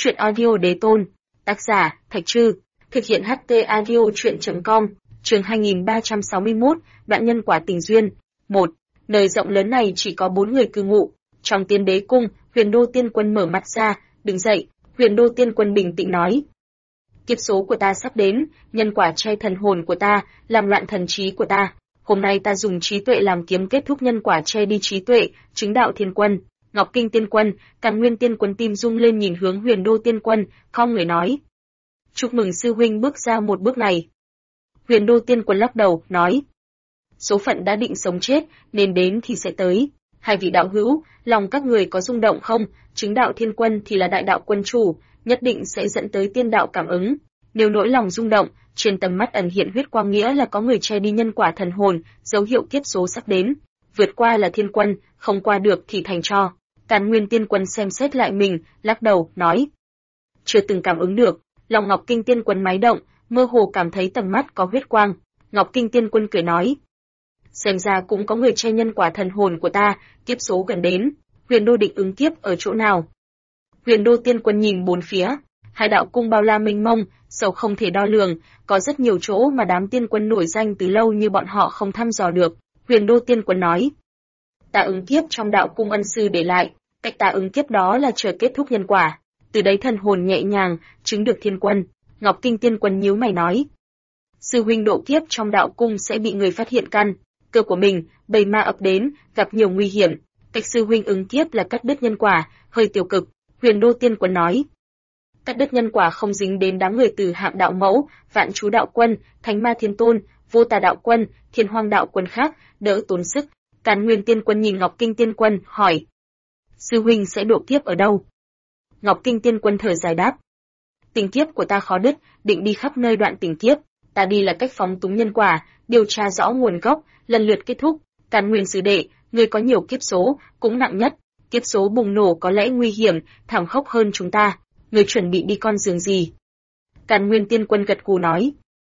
Chuyện audio đế tôn. Tác giả, Thạch Trư. Thực hiện HT audio chuyện.com. Chương 2361, đoạn nhân quả tình duyên. 1. Nơi rộng lớn này chỉ có 4 người cư ngụ. Trong Tiên Đế cung, Huyền Đô Tiên Quân mở mắt ra, đứng dậy. Huyền Đô Tiên Quân bình tĩnh nói: Kiếp số của ta sắp đến, nhân quả che thần hồn của ta, làm loạn thần trí của ta. Hôm nay ta dùng trí tuệ làm kiếm kết thúc nhân quả che đi trí tuệ, chứng đạo thiên quân. Ngọc Kinh Tiên Quân, Càn Nguyên Tiên Quân tim rung lên nhìn hướng Huyền Đô Tiên Quân, khom người nói: Chúc mừng sư huynh bước ra một bước này. Huyền Đô Tiên Quân lắc đầu, nói: Số phận đã định sống chết, nên đến thì sẽ tới. Hai vị đạo hữu, lòng các người có rung động không? Chứng đạo thiên quân thì là đại đạo quân chủ, nhất định sẽ dẫn tới tiên đạo cảm ứng. Nếu nỗi lòng rung động, trên tầm mắt ẩn hiện huyết quang nghĩa là có người che đi nhân quả thần hồn, dấu hiệu kiếp số sắp đến. Vượt qua là thiên quân, không qua được thì thành tro. Càn Nguyên Tiên Quân xem xét lại mình, lắc đầu, nói: Chưa từng cảm ứng được. Lòng Ngọc Kinh Tiên Quân máy động, mơ hồ cảm thấy tầm mắt có huyết quang. Ngọc Kinh Tiên Quân cười nói: Xem ra cũng có người che nhân quả thần hồn của ta, kiếp số gần đến. Huyền Đô định ứng kiếp ở chỗ nào? Huyền Đô Tiên Quân nhìn bốn phía, hai đạo cung bao la mênh mông, sâu không thể đo lường, có rất nhiều chỗ mà đám tiên quân nổi danh từ lâu như bọn họ không thăm dò được. Huyền Đô Tiên Quân nói: Ta ứng kiếp trong đạo cung ân sư để lại, cách ta ứng kiếp đó là chờ kết thúc nhân quả. Từ đấy thần hồn nhẹ nhàng, chứng được thiên quân. Ngọc Kinh Tiên Quân nhíu mày nói: Sư huynh độ kiếp trong đạo cung sẽ bị người phát hiện căn cơ của mình, bầy ma ập đến, gặp nhiều nguy hiểm. Cách sư huynh ứng kiếp là cắt đứt nhân quả, hơi tiêu cực. Huyền Đô Tiên Quân nói: Cắt đứt nhân quả không dính đến đám người từ Hạm đạo mẫu, Vạn Chú đạo quân, Thánh Ma Thiên Tôn, Vô Tà đạo quân, Thiên Hoang đạo quân khác, đỡ tốn sức. Càn Nguyên Tiên Quân nhìn Ngọc Kinh Tiên Quân, hỏi: Sư huynh sẽ độ kiếp ở đâu? Ngọc Kinh Tiên Quân thở dài đáp: Tình kiếp của ta khó đứt, định đi khắp nơi đoạn tình kiếp. Ta đi là cách phóng túng nhân quả, điều tra rõ nguồn gốc, lần lượt kết thúc. Càn Nguyên sư đệ, người có nhiều kiếp số, cũng nặng nhất. Kiếp số bùng nổ có lẽ nguy hiểm, thảm khốc hơn chúng ta. Người chuẩn bị đi con đường gì? Càn Nguyên Tiên Quân gật gù nói: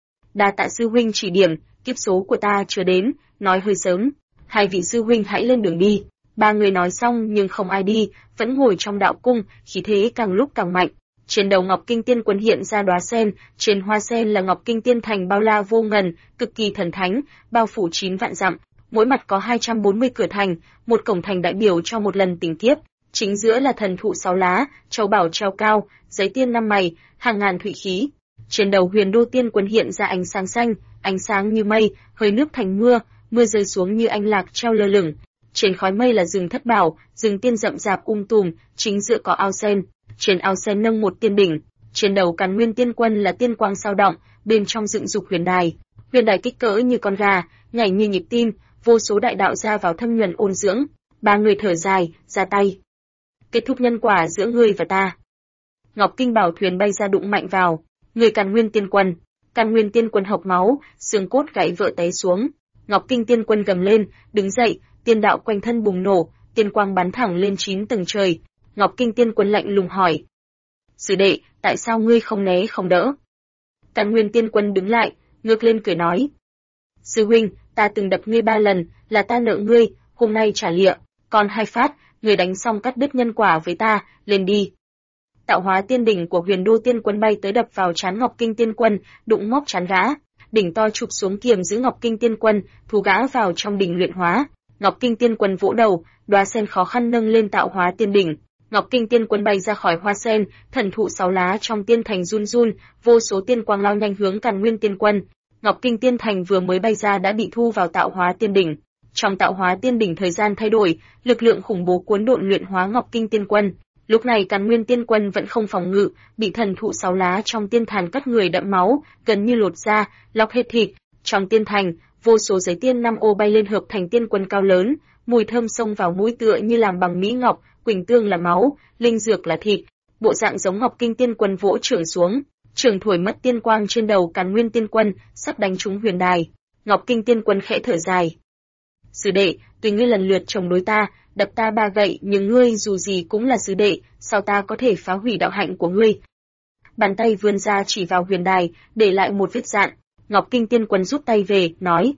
Đa tạ sư huynh chỉ điểm, kiếp số của ta chưa đến, nói hơi sớm. Hai vị sư huynh hãy lên đường đi. Ba người nói xong nhưng không ai đi, vẫn ngồi trong đạo cung, khí thế càng lúc càng mạnh. Trên đầu Ngọc Kinh Tiên Quân hiện ra đóa sen, trên hoa sen là Ngọc Kinh Tiên Thành bao la vô ngần, cực kỳ thần thánh, bao phủ 9 vạn dặm. Mỗi mặt có 240 cửa thành, một cổng thành đại biểu cho một lần tình kiếp. Chính giữa là thần thụ 6 lá, châu bảo treo cao, giấy tiên 5 mày, hàng ngàn thụy khí. Trên đầu Huyền Đô Tiên Quân hiện ra ánh sáng xanh, ánh sáng như mây, hơi nước thành mưa, mưa rơi xuống như anh lạc treo lơ lửng. Trên khói mây là rừng thất bảo, rừng tiên rậm rạp tùm, chính giữa có ao sen. Trên ao sen nâng một tiên đỉnh. Trên đầu Càn Nguyên Tiên Quân là tiên quang sao động, bên trong dựng dục huyền đài. Huyền đài kích cỡ như con gà, nhảy như nhịp tim, vô số đại đạo ra vào thâm nhuần ôn dưỡng. Ba người thở dài, ra tay. Kết thúc nhân quả giữa ngươi và ta. Ngọc Kinh bảo thuyền bay ra đụng mạnh vào người Càn Nguyên Tiên Quân. Càn Nguyên Tiên Quân hộc máu, xương cốt gãy vỡ té xuống. Ngọc Kinh Tiên Quân gầm lên, đứng dậy, tiên đạo quanh thân bùng nổ, tiên quang bắn thẳng lên 9 tầng trời. Ngọc Kinh Tiên Quân lạnh lùng hỏi: Sư đệ, tại sao ngươi không né không đỡ? Càn Nguyên Tiên Quân đứng lại, ngước lên cười nói: Sư huynh, ta từng đập ngươi 3 lần, là ta nợ ngươi, hôm nay trả lịa, còn 2 phát, ngươi đánh xong cắt đứt nhân quả với ta, lên đi. Tạo hóa tiên đỉnh của Huyền Đô Tiên Quân bay tới đập vào trán Ngọc Kinh Tiên Quân, đụng móc trán gã. Đỉnh to chụp xuống kiềm giữ Ngọc Kinh Tiên Quân, thu gã vào trong đỉnh luyện hóa. Ngọc Kinh Tiên Quân vỗ đầu, đóa sen khó khăn nâng lên tạo hóa tiên đỉnh. Ngọc Kinh Tiên Quân bay ra khỏi hoa sen, thần thụ 6 lá trong tiên thành run run, vô số tiên quang lao nhanh hướng Càn Nguyên Tiên Quân. Ngọc Kinh Tiên Thành vừa mới bay ra đã bị thu vào tạo hóa tiên đỉnh. Trong tạo hóa tiên đỉnh thời gian thay đổi, lực lượng khủng bố cuốn độn luyện hóa Ngọc Kinh Tiên Quân. Lúc này Càn Nguyên Tiên Quân vẫn không phòng ngự, bị thần thụ 6 lá trong tiên thành cắt người đẫm máu, gần như lột da, lọc hết thịt. Trong tiên thành, vô số giấy tiên 5 ô bay lên hợp thành tiên quân cao lớn, mùi thơm xông vào mũi tựa như làm bằng mỹ ngọc, quỳnh tương là máu, linh dược là thịt. Bộ dạng giống Ngọc Kinh Tiên Quân vỗ trưởng xuống, trường thổi mất tiên quang trên đầu Càn Nguyên Tiên Quân, sắp đánh trúng huyền đài. Ngọc Kinh Tiên Quân khẽ thở dài: Sư đệ, tuy ngươi lần lượt chống đối ta, đập ta 3 gậy, nhưng ngươi dù gì cũng là sư đệ, sao ta có thể phá hủy đạo hạnh của ngươi? Bàn tay vươn ra chỉ vào huyền đài, để lại một vết dạn. Ngọc Kinh Tiên Quân rút tay về, nói: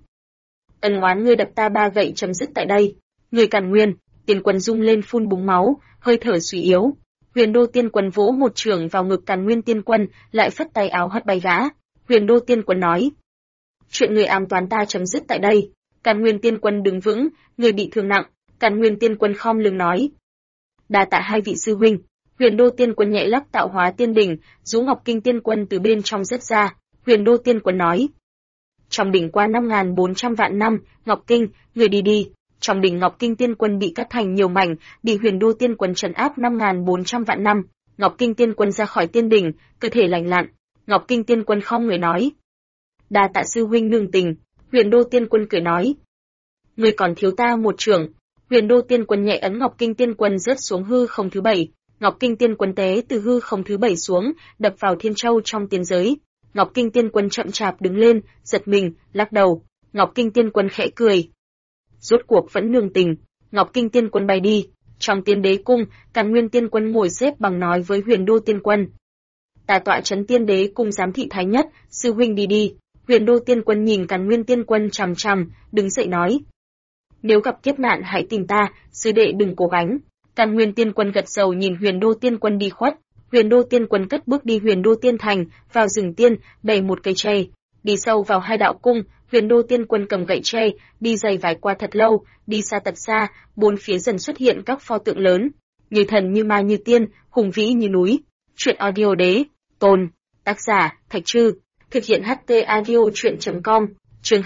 Ân oán ngươi đập ta 3 gậy chấm dứt tại đây. Người Càn Nguyên Tiên Quân rung lên phun búng máu, hơi thở suy yếu. Huyền Đô Tiên Quân vỗ một chưởng vào ngực Càn Nguyên Tiên Quân, lại phất tay áo hất bay gã. Huyền Đô Tiên Quân nói: "Chuyện người ám toán ta chấm dứt tại đây." Càn Nguyên Tiên Quân đứng vững, người bị thương nặng. Càn Nguyên Tiên Quân khom lưng nói: "Đa tạ hai vị sư huynh." Huyền Đô Tiên Quân nhẹ lắc tạo hóa tiên đỉnh, rũ Ngọc Kinh Tiên Quân từ bên trong rớt ra. Huyền Đô Tiên Quân nói: "Trong đỉnh qua 5.400 vạn năm, Ngọc Kinh, người đi đi." Trong đỉnh Ngọc Kinh Tiên Quân bị cắt thành nhiều mảnh, bị Huyền Đô Tiên Quân trấn áp 5.400 vạn năm. Ngọc Kinh Tiên Quân ra khỏi tiên đỉnh, cơ thể lành lặn. Ngọc Kinh Tiên Quân khom người nói: "Đa tạ sư huynh nương tình." Huyền Đô Tiên Quân cười nói: "Ngươi còn thiếu ta một chưởng." Huyền Đô Tiên Quân nhẹ ấn Ngọc Kinh Tiên Quân rớt xuống hư không thứ 7. Ngọc Kinh Tiên Quân té từ hư không thứ 7 xuống, đập vào thiên châu trong tiên giới. Ngọc Kinh Tiên Quân chậm chạp đứng lên, giật mình, lắc đầu. Ngọc Kinh Tiên Quân khẽ cười. Rốt cuộc vẫn nương tình. Ngọc Kinh Tiên Quân bay đi. Trong Tiên Đế cung, Càn Nguyên Tiên Quân ngồi xếp bằng nói với Huyền Đô Tiên Quân: "Ta tọa trấn Tiên Đế cung giám thị thái nhất, sư huynh đi đi." Huyền Đô Tiên Quân nhìn Càn Nguyên Tiên Quân chằm chằm, đứng dậy nói: "Nếu gặp kiếp nạn hãy tìm ta, sư đệ đừng cố gắng." Càn Nguyên Tiên Quân gật đầu nhìn Huyền Đô Tiên Quân đi khuất. Huyền Đô Tiên Quân cất bước đi Huyền Đô Tiên Thành, vào rừng tiên, bày một cây tre, đi sâu vào hai đạo cung. Huyền Đô Tiên Quân cầm gậy tre, đi dày vải qua thật lâu, đi xa thật xa, bốn phía dần xuất hiện các pho tượng lớn, như thần như ma như tiên, hùng vĩ như núi. Truyện audio đế, tôn, tác giả, Thạch Trư, thực hiện HT audio truyện.com, chương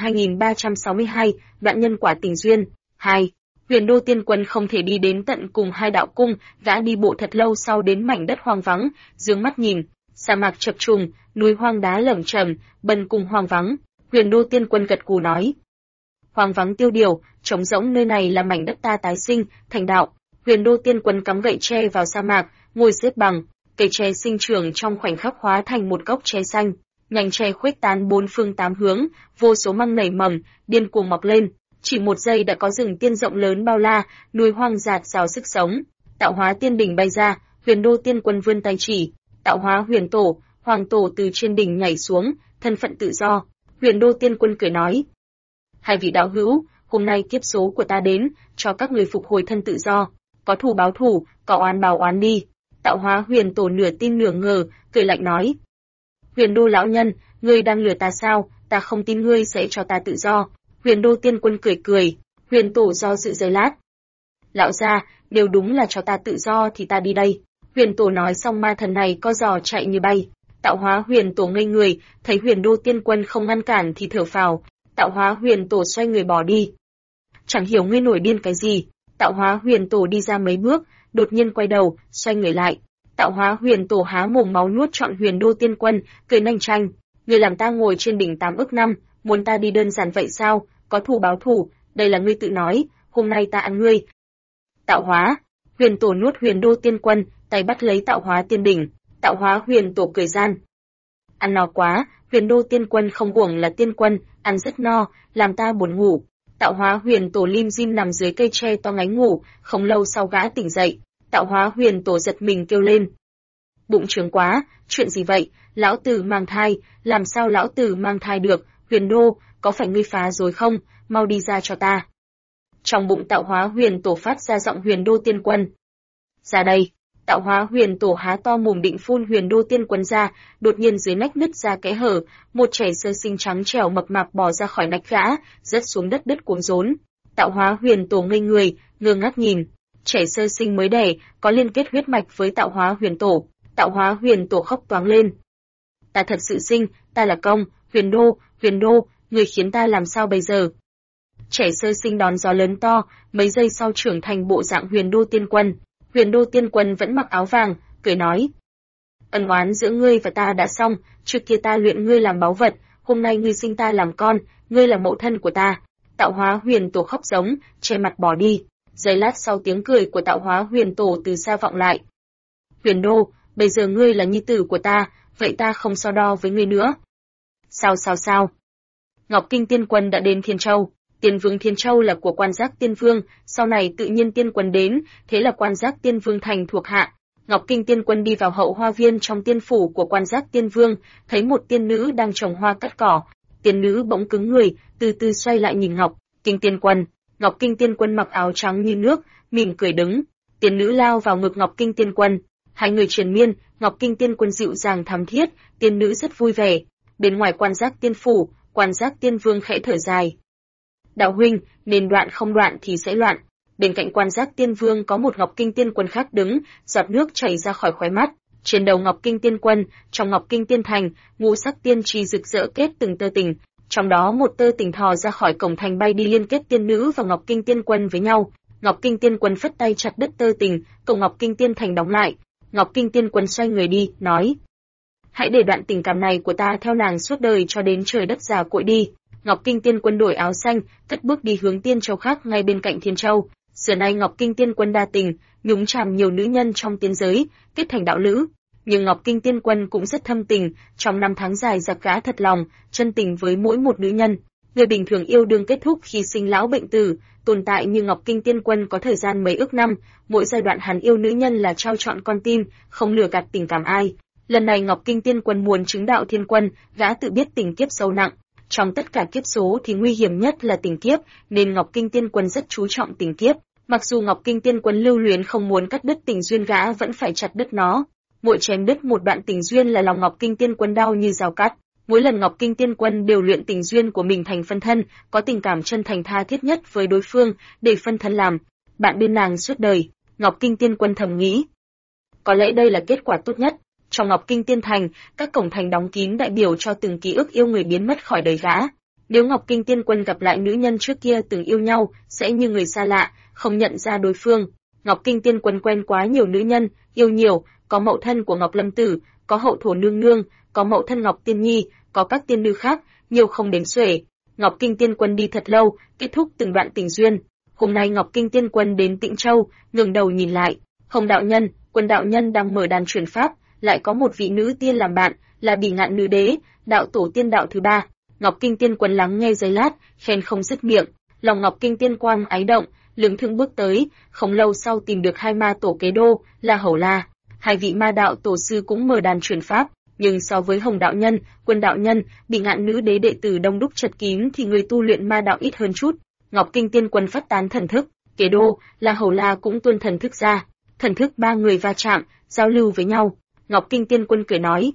2362, đoạn nhân quả tình duyên, 2. Huyền Đô Tiên Quân không thể đi đến tận cùng hai đạo cung, gã đi bộ thật lâu sau đến mảnh đất hoang vắng, dương mắt nhìn, sa mạc chập trùng, núi hoang đá lởm chởm, bần cùng hoang vắng. Huyền Đô Tiên Quân gật gù nói: "Hoang vắng tiêu điều, trống rỗng, nơi này là mảnh đất ta tái sinh, thành đạo." Huyền Đô Tiên Quân cắm gậy tre vào sa mạc, ngồi xếp bằng, cây tre sinh trưởng trong khoảnh khắc hóa thành một gốc tre xanh, nhành tre khuếch tán bốn phương tám hướng, vô số măng nảy mầm, điên cuồng mọc lên. Chỉ một giây đã có rừng tiên rộng lớn bao la, núi hoang dạt dào sức sống. Tạo hóa tiên đỉnh bay ra, Huyền Đô Tiên Quân vươn tay chỉ, tạo hóa huyền tổ, hoàng tổ từ trên đỉnh nhảy xuống, thân phận tự do. Huyền Đô Tiên Quân cười nói: "Hai vị đạo hữu, hôm nay kiếp số của ta đến, cho các người phục hồi thân tự do, có thù báo thù, có oán báo oán đi." Tạo hóa huyền tổ nửa tin nửa ngờ, cười lạnh nói: "Huyền Đô lão nhân, ngươi đang lừa ta sao? Ta không tin ngươi sẽ cho ta tự do." Huyền Đô Tiên Quân cười cười, huyền tổ do dự giây lát: "Lão gia, nếu đúng là cho ta tự do thì ta đi đây." Huyền tổ nói xong ma thần này co giò chạy như bay. Tạo hóa huyền tổ ngây người, thấy Huyền Đô Tiên Quân không ngăn cản thì thở phào. Tạo hóa huyền tổ xoay người bỏ đi. Chẳng hiểu ngươi nổi điên cái gì. Tạo hóa huyền tổ đi ra mấy bước, đột nhiên quay đầu, xoay người lại. Tạo hóa huyền tổ há mồm máu nuốt trọn Huyền Đô Tiên Quân, cười nanh chanh: "Ngươi làm ta ngồi trên đỉnh 8 ức năm, muốn ta đi đơn giản vậy sao? Có thù báo thù, đây là ngươi tự nói, hôm nay ta ăn ngươi." Tạo hóa huyền tổ nuốt Huyền Đô Tiên Quân, tay bắt lấy tạo hóa tiên đỉnh. Tạo hóa huyền tổ cười gian: "Ăn no quá, Huyền Đô Tiên Quân không uổng là tiên quân, ăn rất no, làm ta buồn ngủ." Tạo hóa huyền tổ lim dim nằm dưới cây tre to ngáy ngủ, không lâu sau gã tỉnh dậy. Tạo hóa huyền tổ giật mình kêu lên: "Bụng trướng quá, chuyện gì vậy? Lão tử mang thai, làm sao lão tử mang thai được? Huyền Đô, có phải ngươi phá rồi không? Mau đi ra cho ta." Trong bụng tạo hóa huyền tổ phát ra giọng Huyền Đô Tiên Quân: "Ra đây." Tạo hóa huyền tổ há to mồm định phun Huyền Đô Tiên Quân ra, đột nhiên dưới nách nứt ra kẽ hở, một trẻ sơ sinh trắng trẻo mập mạp bò ra khỏi nách gã, rớt xuống đất đứt cuống rốn. Tạo hóa huyền tổ ngây người, ngơ ngác nhìn. Trẻ sơ sinh mới đẻ, có liên kết huyết mạch với tạo hóa huyền tổ. Tạo hóa huyền tổ khóc toáng lên: "Ta thật sự sinh, ta là công, Huyền Đô, người khiến ta làm sao bây giờ?" Trẻ sơ sinh đón gió lớn to, mấy giây sau trưởng thành bộ dạng Huyền Đô Tiên Quân. Huyền Đô Tiên Quân vẫn mặc áo vàng, cười nói: "Ân oán giữa ngươi và ta đã xong, trước kia ta luyện ngươi làm báu vật, hôm nay ngươi sinh ta làm con, ngươi là mẫu thân của ta." Tạo hóa huyền tổ khóc giống, che mặt bỏ đi. Giây lát sau tiếng cười của tạo hóa huyền tổ từ xa vọng lại: "Huyền Đô, bây giờ ngươi là nhi tử của ta, vậy ta không so đo với ngươi nữa." Sao? Ngọc Kinh Tiên Quân đã đến Thiên Châu. Tiên Vương Thiên Châu là của Quan Giác Tiên Vương, sau này tự nhiên Tiên Quân đến, thế là Quan Giác Tiên Vương thành thuộc hạ. Ngọc Kinh Tiên Quân đi vào hậu hoa viên trong tiên phủ của Quan Giác Tiên Vương, thấy một tiên nữ đang trồng hoa cắt cỏ. Tiên nữ bỗng cứng người, từ từ xoay lại nhìn Ngọc Kinh Tiên Quân. Ngọc Kinh Tiên Quân mặc áo trắng như nước, mỉm cười đứng. Tiên nữ lao vào ngực Ngọc Kinh Tiên Quân. Hai người triền miên, Ngọc Kinh Tiên Quân dịu dàng thắm thiết, tiên nữ rất vui vẻ. Bên ngoài Quan Giác Tiên phủ, Quan Giác Tiên Vương khẽ thở dài. Đạo huynh, nên đoạn không đoạn thì sẽ loạn. Bên cạnh Quan Giác Tiên Vương có một Ngọc Kinh Tiên Quân khác đứng, giọt nước chảy ra khỏi khóe mắt. Trên đầu Ngọc Kinh Tiên Quân, trong Ngọc Kinh Tiên Thành, ngũ sắc tiên trì rực rỡ kết từng tơ tình, trong đó một tơ tình thò ra khỏi cổng thành bay đi liên kết tiên nữ và Ngọc Kinh Tiên Quân với nhau. Ngọc Kinh Tiên Quân phất tay chặt đứt tơ tình, cổng Ngọc Kinh Tiên Thành đóng lại. Ngọc Kinh Tiên Quân xoay người đi, nói: hãy để đoạn tình cảm này của ta theo nàng suốt đời cho đến trời đất già cội đi. Ngọc Kinh Tiên Quân đổi áo xanh, cất bước đi hướng Tiên Châu khác ngay bên cạnh Thiên Châu. Xưa nay Ngọc Kinh Tiên Quân đa tình, nhúng chàm nhiều nữ nhân trong tiên giới, kết thành đạo lữ. Nhưng Ngọc Kinh Tiên Quân cũng rất thâm tình, trong năm tháng dài giặc gã thật lòng, chân tình với mỗi một nữ nhân. Người bình thường yêu đương kết thúc khi sinh lão bệnh tử, tồn tại như Ngọc Kinh Tiên Quân có thời gian mấy ức năm, mỗi giai đoạn hắn yêu nữ nhân là trao trọn con tim, không lừa gạt tình cảm ai. Lần này Ngọc Kinh Tiên Quân muốn chứng đạo thiên quân, gã tự biết tình kiếp sâu nặng. Trong tất cả kiếp số thì nguy hiểm nhất là tình kiếp, nên Ngọc Kinh Tiên Quân rất chú trọng tình kiếp. Mặc dù Ngọc Kinh Tiên Quân lưu luyến không muốn cắt đứt tình duyên, gã vẫn phải chặt đứt nó. Mỗi chém đứt một đoạn tình duyên là lòng Ngọc Kinh Tiên Quân đau như dao cắt. Mỗi lần Ngọc Kinh Tiên Quân đều luyện tình duyên của mình thành phân thân, có tình cảm chân thành tha thiết nhất với đối phương, để phân thân làm bạn bên nàng suốt đời. Ngọc Kinh Tiên Quân thầm nghĩ, có lẽ đây là kết quả tốt nhất. Trong Ngọc Kinh Tiên Thành, các cổng thành đóng kín đại biểu cho từng ký ức yêu người biến mất khỏi đời gã. Nếu Ngọc Kinh Tiên Quân gặp lại nữ nhân trước kia từng yêu nhau, sẽ như người xa lạ, không nhận ra đối phương. Ngọc Kinh Tiên Quân quen quá nhiều nữ nhân, yêu nhiều, có mẫu thân của Ngọc Lâm Tử, có hậu thổ nương nương, có mẫu thân Ngọc Tiên Nhi, có các tiên nữ khác, nhiều không đếm xuể. Ngọc Kinh Tiên Quân đi thật lâu, kết thúc từng đoạn tình duyên. Hôm nay Ngọc Kinh Tiên Quân đến Tịnh Châu, ngẩng đầu nhìn lại, Hồng đạo nhân, Quân đạo nhân đang mở đàn truyền pháp, lại có một vị nữ tiên làm bạn, là Bỉ Ngạn Nữ Đế, đạo tổ tiên đạo thứ ba. Ngọc Kinh Tiên Quân lắng nghe giây lát, khen không dứt miệng, lòng Ngọc Kinh Tiên Quang ái động, lững thững bước tới, không lâu sau tìm được hai ma tổ kế đô, là Hầu La. Hai vị ma đạo tổ sư cũng mở đàn truyền pháp, nhưng so với Hồng đạo nhân, Quân đạo nhân, Bỉ Ngạn Nữ Đế đệ tử đông đúc chật kín thì người tu luyện ma đạo ít hơn chút. Ngọc Kinh Tiên Quân phát tán thần thức, kế đô, là Hầu La cũng tuôn thần thức ra, thần thức ba người va chạm, giao lưu với nhau. Ngọc Kinh Tiên Quân cười nói,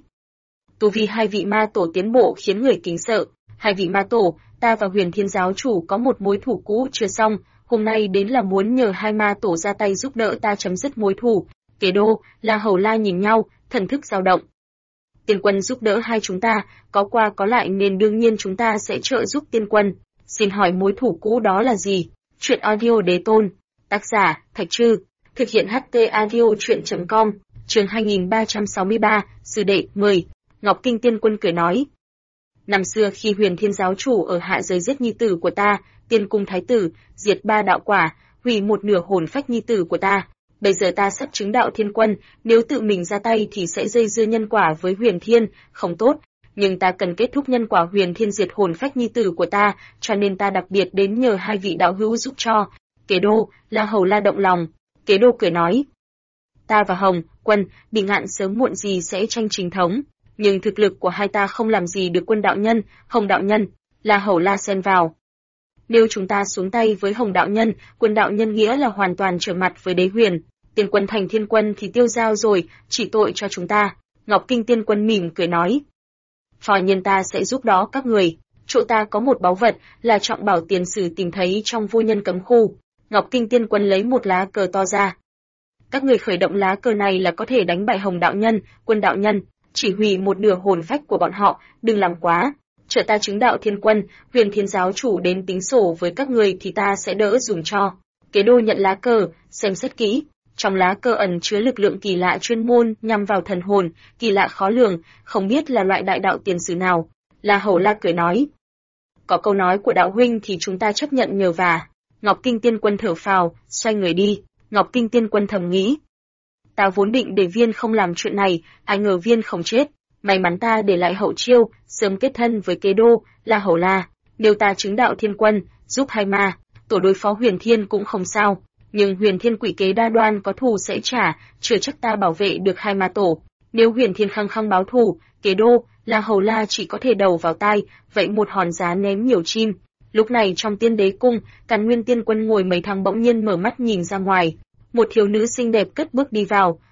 tu vi hai vị ma tổ tiến bộ khiến người kính sợ. Hai vị ma tổ, ta và Huyền Thiên giáo chủ có một mối thù cũ chưa xong, hôm nay đến là muốn nhờ hai ma tổ ra tay giúp đỡ ta chấm dứt mối thù. Kế đô, là Hầu La nhìn nhau, thần thức dao động. Tiên Quân giúp đỡ hai chúng ta, có qua có lại nên đương nhiên chúng ta sẽ trợ giúp Tiên Quân. Xin hỏi mối thù cũ đó là gì? Truyện audio Đế Tôn. Tác giả, Thạch Trư. Thực hiện HT audio truyện.com. Chương 2363, Sư đệ 10. Ngọc Kinh Tiên Quân cười nói, năm xưa khi Huyền Thiên giáo chủ ở hạ giới giết nhi tử của ta, Tiên Cung thái tử, diệt ba đạo quả, hủy một nửa hồn phách nhi tử của ta. Bây giờ ta sắp chứng đạo thiên quân, nếu tự mình ra tay thì sẽ dây dưa nhân quả với Huyền Thiên, không tốt. Nhưng ta cần kết thúc nhân quả Huyền Thiên diệt hồn phách nhi tử của ta, cho nên ta đặc biệt đến nhờ hai vị đạo hữu giúp cho. Kế đô, là Hầu La động lòng. Kế đô cười nói, ta và Hồng, Quân, Bỉ Ngạn sớm muộn gì sẽ tranh chính thống, nhưng thực lực của hai ta không làm gì được Quân đạo nhân, Hồng đạo nhân. Là Hầu La xen vào, nếu chúng ta xuống tay với Hồng đạo nhân, Quân đạo nhân nghĩa là hoàn toàn trở mặt với Đế Huyền. Tiên Quân thành thiên quân thì tiêu dao rồi, chỉ tội cho chúng ta. Ngọc Kinh Tiên Quân mỉm cười nói, phò nhiên ta sẽ giúp đó các người. Chỗ ta có một báu vật là trọng bảo tiền sử tìm thấy trong vô nhân cấm khu. Ngọc Kinh Tiên Quân lấy một lá cờ to ra. Các người khởi động lá cờ này là có thể đánh bại Hồng đạo nhân, Quân đạo nhân, chỉ hủy một nửa hồn phách của bọn họ, đừng làm quá. Chờ ta chứng đạo thiên quân, Huyền Thiên giáo chủ đến tính sổ với các người thì ta sẽ đỡ dùng cho. Kế đô nhận lá cờ, xem xét kỹ. Trong lá cờ ẩn chứa lực lượng kỳ lạ chuyên môn nhằm vào thần hồn, kỳ lạ khó lường, không biết là loại đại đạo tiền sử nào. La Hầu La cười nói, có câu nói của đạo huynh thì chúng ta chấp nhận nhờ vả. Ngọc Kinh Tiên Quân thở phào, xoay người đi. Ngọc Kinh Tiên Quân thầm nghĩ, ta vốn định để Viên không làm chuyện này, ai ngờ Viên không chết. May mắn ta để lại hậu chiêu, sớm kết thân với kế đô, là Hầu La. Nếu ta chứng đạo thiên quân, giúp hai ma tổ đối phó Huyền Thiên cũng không sao. Nhưng Huyền Thiên quỷ kế đa đoan có thù sẽ trả, chưa chắc ta bảo vệ được hai ma tổ. Nếu Huyền Thiên khăng khăng báo thù, kế đô, là Hầu La chỉ có thể đầu vào tai, vậy một hòn giá ném nhiều chim. Lúc này trong Tiên Đế cung, Càn Nguyên Tiên Quân ngồi mấy tháng bỗng nhiên mở mắt nhìn ra ngoài. Một thiếu nữ xinh đẹp cất bước đi vào,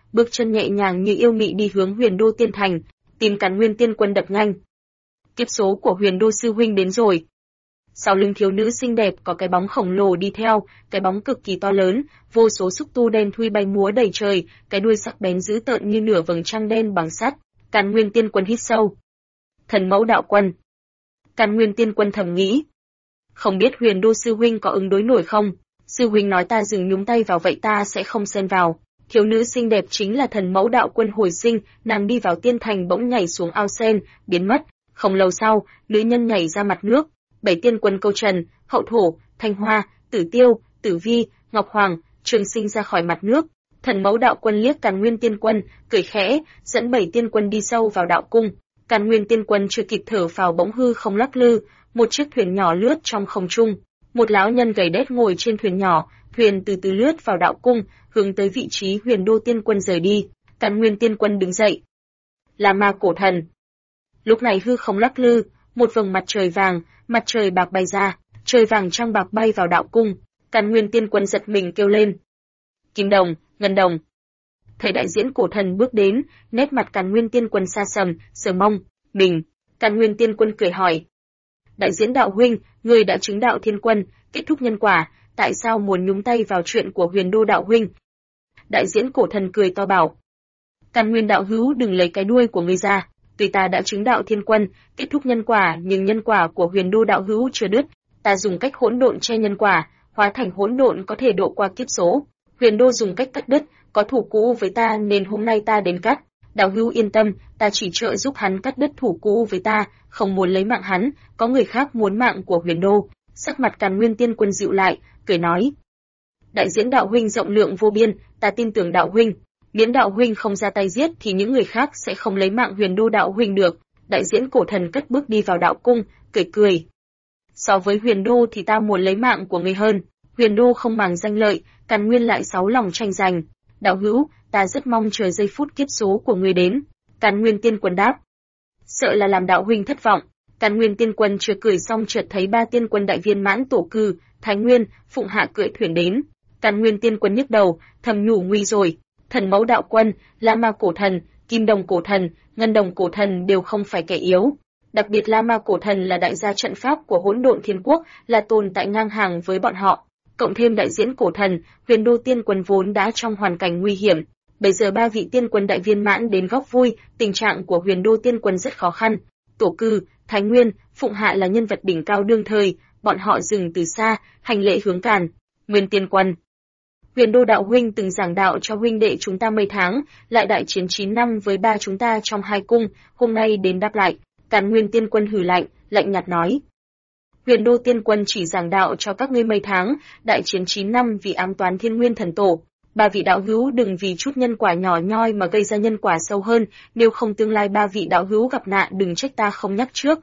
bước chân nhẹ nhàng như yêu mị đi hướng Huyền Đô Tiên Thành, tìm Càn Nguyên Tiên Quân đập nhanh. Kiếp số của Huyền Đô sư huynh đến rồi. Sau lưng thiếu nữ xinh đẹp có cái bóng khổng lồ đi theo, cái bóng cực kỳ to lớn, vô số xúc tu đen thui bay múa đầy trời, cái đuôi sắc bén dữ tợn như nửa vầng trăng đen bằng sắt. Càn Nguyên Tiên Quân hít sâu. Thần mẫu đạo quân. Càn Nguyên Tiên Quân thầm nghĩ. Không biết Huyền Đô sư huynh có ứng đối nổi không? Sư huynh nói ta dừng nhúng tay vào vậy ta sẽ không xen vào. Thiếu nữ xinh đẹp chính là thần mẫu đạo quân hồi sinh, nàng đi vào tiên thành bỗng nhảy xuống ao sen, biến mất. Không lâu sau, nữ nhân nhảy ra mặt nước. 7 tiên quân Câu Trần, Hậu Thổ, Thanh Hoa, Tử Tiêu, Tử Vi, Ngọc Hoàng, Trường Sinh ra khỏi mặt nước. Thần mẫu đạo quân liếc Càn Nguyên Tiên Quân, cười khẽ, dẫn 7 tiên quân đi sâu vào đạo cung. Càn Nguyên Tiên Quân chưa kịp thở phào bỗng hư không lắc lư, một chiếc thuyền nhỏ lướt trong không trung. Một lão nhân gầy đét ngồi trên thuyền nhỏ, thuyền từ từ lướt vào đạo cung, hướng tới vị trí Huyền Đô Tiên Quân rời đi. Càn Nguyên Tiên Quân đứng dậy. Là ma cổ thần. Lúc này hư không lắc lư, một vầng mặt trời vàng, mặt trời bạc bay ra, trời vàng trăng bạc bay vào đạo cung. Càn Nguyên Tiên Quân giật mình kêu lên. Kim đồng, ngân đồng. Thấy đại diễn cổ thần bước đến, nét mặt Càn Nguyên Tiên Quân xa sầm, sờ mông, mình. Càn Nguyên Tiên Quân cười hỏi. Đại diễn đạo huynh, người đã chứng đạo thiên quân, kết thúc nhân quả, tại sao muốn nhúng tay vào chuyện của Huyền Đô đạo huynh? Đại diễn cổ thần cười to bảo. Càn Nguyên đạo hữu đừng lấy cái đuôi của ngươi ra, tuy ta đã chứng đạo thiên quân, kết thúc nhân quả nhưng nhân quả của Huyền Đô đạo hữu chưa đứt, ta dùng cách hỗn độn che nhân quả, hóa thành hỗn độn có thể độ qua kiếp số. Huyền Đô dùng cách cắt đứt, có thủ cũ với ta nên hôm nay ta đến cắt. Đạo hữu yên tâm, ta chỉ trợ giúp hắn cắt đứt thủ cũ với ta, không muốn lấy mạng hắn, có người khác muốn mạng của Huyền Đô. Sắc mặt Càn Nguyên Tiên Quân dịu lại, cười nói. Đại diễn đạo huynh rộng lượng vô biên, ta tin tưởng đạo huynh. Miễn đạo huynh không ra tay giết thì những người khác sẽ không lấy mạng Huyền Đô đạo huynh được. Đại diễn cổ thần cất bước đi vào đạo cung, cười cười. So với Huyền Đô thì ta muốn lấy mạng của ngươi hơn. Huyền Đô không màng danh lợi, Càn Nguyên lại sáu lòng tranh giành. Đạo hữu, ta rất mong chờ giây phút kiếp số của ngươi đến. Càn Nguyên Tiên Quân đáp. Sợ là làm đạo huynh thất vọng. Càn Nguyên Tiên Quân chưa cười xong chợt thấy 3 tiên quân đại viên mãn tổ cư, Thái Nguyên, Phụng Hạ cưỡi thuyền đến. Càn Nguyên Tiên Quân nhức đầu, thầm nhủ nguy rồi. Thần mẫu đạo quân, La Ma cổ thần, Kim đồng cổ thần, Ngân đồng cổ thần đều không phải kẻ yếu. Đặc biệt La Ma cổ thần là đại gia trận pháp của Hỗn Độn Thiên Quốc, là tồn tại ngang hàng với bọn họ. Cộng thêm đại diễn cổ thần, Huyền Đô Tiên Quân vốn đã trong hoàn cảnh nguy hiểm. Bây giờ 3 vị tiên quân đại viên mãn đến góp vui, tình trạng của Huyền Đô Tiên Quân rất khó khăn. Tổ cư, Thái Nguyên, Phụng Hạ là nhân vật đỉnh cao đương thời, bọn họ dừng từ xa, hành lễ hướng Càn Nguyên Tiên Quân. Huyền Đô đạo huynh từng giảng đạo cho huynh đệ chúng ta mấy tháng, lại đại chiến 9 năm với ba chúng ta trong hai cung, hôm nay đến đáp lại. Càn Nguyên Tiên Quân hừ lạnh, lạnh nhạt nói. Huyền Đô Tiên Quân chỉ giảng đạo cho các ngươi mấy tháng, đại chiến 9 năm vì ám toán Thiên Nguyên Thần Tổ. 3 vị đạo hữu đừng vì chút nhân quả nhỏ nhoi mà gây ra nhân quả sâu hơn, nếu không tương lai 3 vị đạo hữu gặp nạn đừng trách ta không nhắc trước.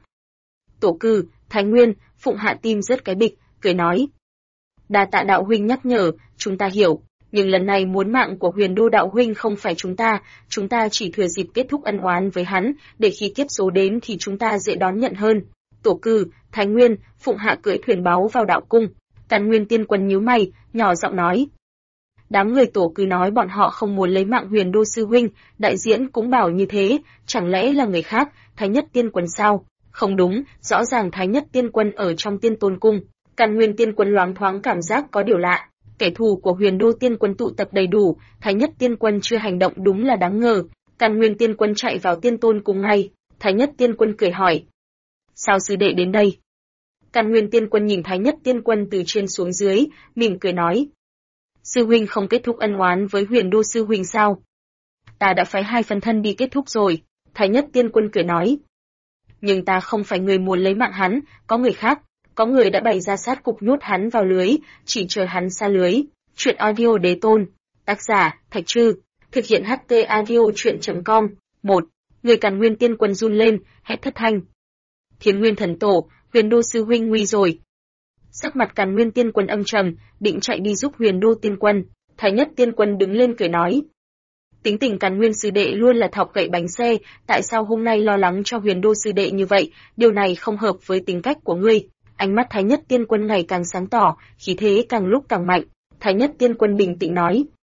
Tổ cư, Thái Nguyên, Phụng Hạ tim rất cái bịch, cười nói. Đa tạ đạo huynh nhắc nhở, chúng ta hiểu, nhưng lần này muốn mạng của Huyền Đô đạo huynh không phải chúng ta chỉ thừa dịp kết thúc ân oán với hắn, để khi kiếp số đến thì chúng ta dễ đón nhận hơn. Tổ cư, Thái Nguyên, Phụng Hạ cưỡi thuyền báo vào đạo cung. Càn Nguyên Tiên Quân nhíu mày, nhỏ giọng nói. Đám người tổ cư nói bọn họ không muốn lấy mạng Huyền Đô sư huynh, đại diễn cũng bảo như thế, chẳng lẽ là người khác, Thái Nhất Tiên Quân sao? Không đúng, rõ ràng Thái Nhất Tiên Quân ở trong Tiên Tôn Cung. Càn Nguyên Tiên Quân loáng thoáng cảm giác có điều lạ. Kẻ thù của Huyền Đô Tiên Quân tụ tập đầy đủ, Thái Nhất Tiên Quân chưa hành động đúng là đáng ngờ. Càn Nguyên Tiên Quân chạy vào Tiên Tôn Cung ngay. Thái Nhất Tiên Quân cười hỏi. Sao sư đệ đến đây? Càn Nguyên Tiên Quân nhìn Thái Nhất Tiên Quân từ trên xuống dưới, mỉm cười nói. Sư huynh không kết thúc ân oán với Huyền Đô sư huynh sao? Ta đã phái 2 phân thân đi kết thúc rồi. Thái Nhất Tiên Quân cười nói. Nhưng ta không phải người muốn lấy mạng hắn, có người khác. Có người đã bày ra sát cục nhốt hắn vào lưới, chỉ chờ hắn xa lưới. Chuyện audio đế tôn. Tác giả, Thạch Trư. Thực hiện HT audio chuyện.com. 1. Người Càn Nguyên Tiên Quân run lên, hét thất thanh. Thiên Nguyên Thần Tổ, Huyền Đô sư huynh nguy rồi. Sắc mặt Càn Nguyên Tiên Quân âm trầm, định chạy đi giúp Huyền Đô Tiên Quân. Thái Nhất Tiên Quân đứng lên cười nói. Tính tình Càn Nguyên sư đệ luôn là thọc gậy bánh xe, tại sao hôm nay lo lắng cho Huyền Đô sư đệ như vậy, điều này không hợp với tính cách của ngươi. Ánh mắt Thái Nhất Tiên Quân ngày càng sáng tỏ, khí thế càng lúc càng mạnh. Thái Nhất Tiên Quân bình tĩnh nói.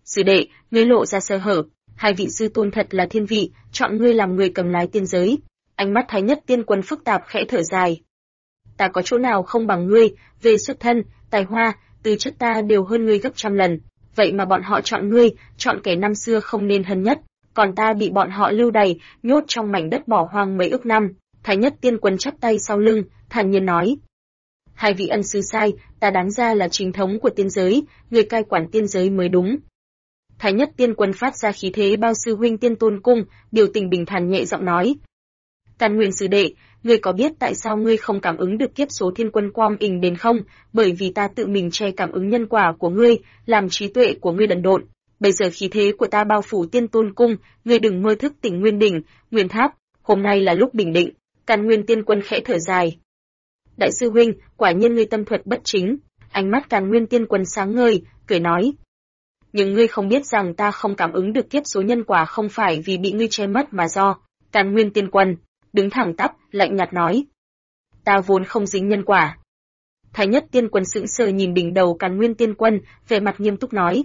Sư đệ, ngươi lộ ra sơ hở, hai vị sư tôn thật là thiên vị, chọn ngươi làm người cầm lái tiên giới. Ánh mắt Thái Nhất Tiên Quân phức tạp khẽ thở dài. Ta có chỗ nào không bằng ngươi, về xuất thân, tài hoa, tư chất ta đều hơn ngươi gấp trăm lần, vậy mà bọn họ chọn ngươi, chọn kẻ năm xưa không nên hân nhất, còn ta bị bọn họ lưu đày, nhốt trong mảnh đất bỏ hoang mấy ức năm. Thái Nhất Tiên Quân chắp tay sau lưng, thản nhiên nói: hai vị ân sư sai, ta đáng ra là chính thống của tiên giới, người cai quản tiên giới mới đúng. Thái Nhất Tiên Quân phát ra khí thế bao sư huynh Tiên Tôn Cung, biểu tình bình thản nhẹ giọng nói: Càn Nguyên sư đệ, ngươi có biết tại sao ngươi không cảm ứng được kiếp số thiên quân quang ình đến không? Bởi vì ta tự mình che cảm ứng nhân quả của ngươi, làm trí tuệ của ngươi đần độn. Bây giờ khí thế của ta bao phủ Tiên Tôn Cung, ngươi đừng mơ thức tỉnh Nguyên Đỉnh, Nguyên Tháp, hôm nay là lúc bình định. Càn Nguyên Tiên Quân khẽ thở dài. Đại sư huynh, quả nhiên ngươi tâm thuật bất chính. Ánh mắt Càn Nguyên Tiên Quân sáng ngời, cười nói: nhưng ngươi không biết rằng ta không cảm ứng được kiếp số nhân quả không phải vì bị ngươi che mất mà do. Càn Nguyên Tiên Quân đứng thẳng tắp, lạnh nhạt nói: ta vốn không dính nhân quả. Thái Nhất Tiên Quân sững sờ nhìn đỉnh đầu Càn Nguyên Tiên Quân, vẻ mặt nghiêm túc nói: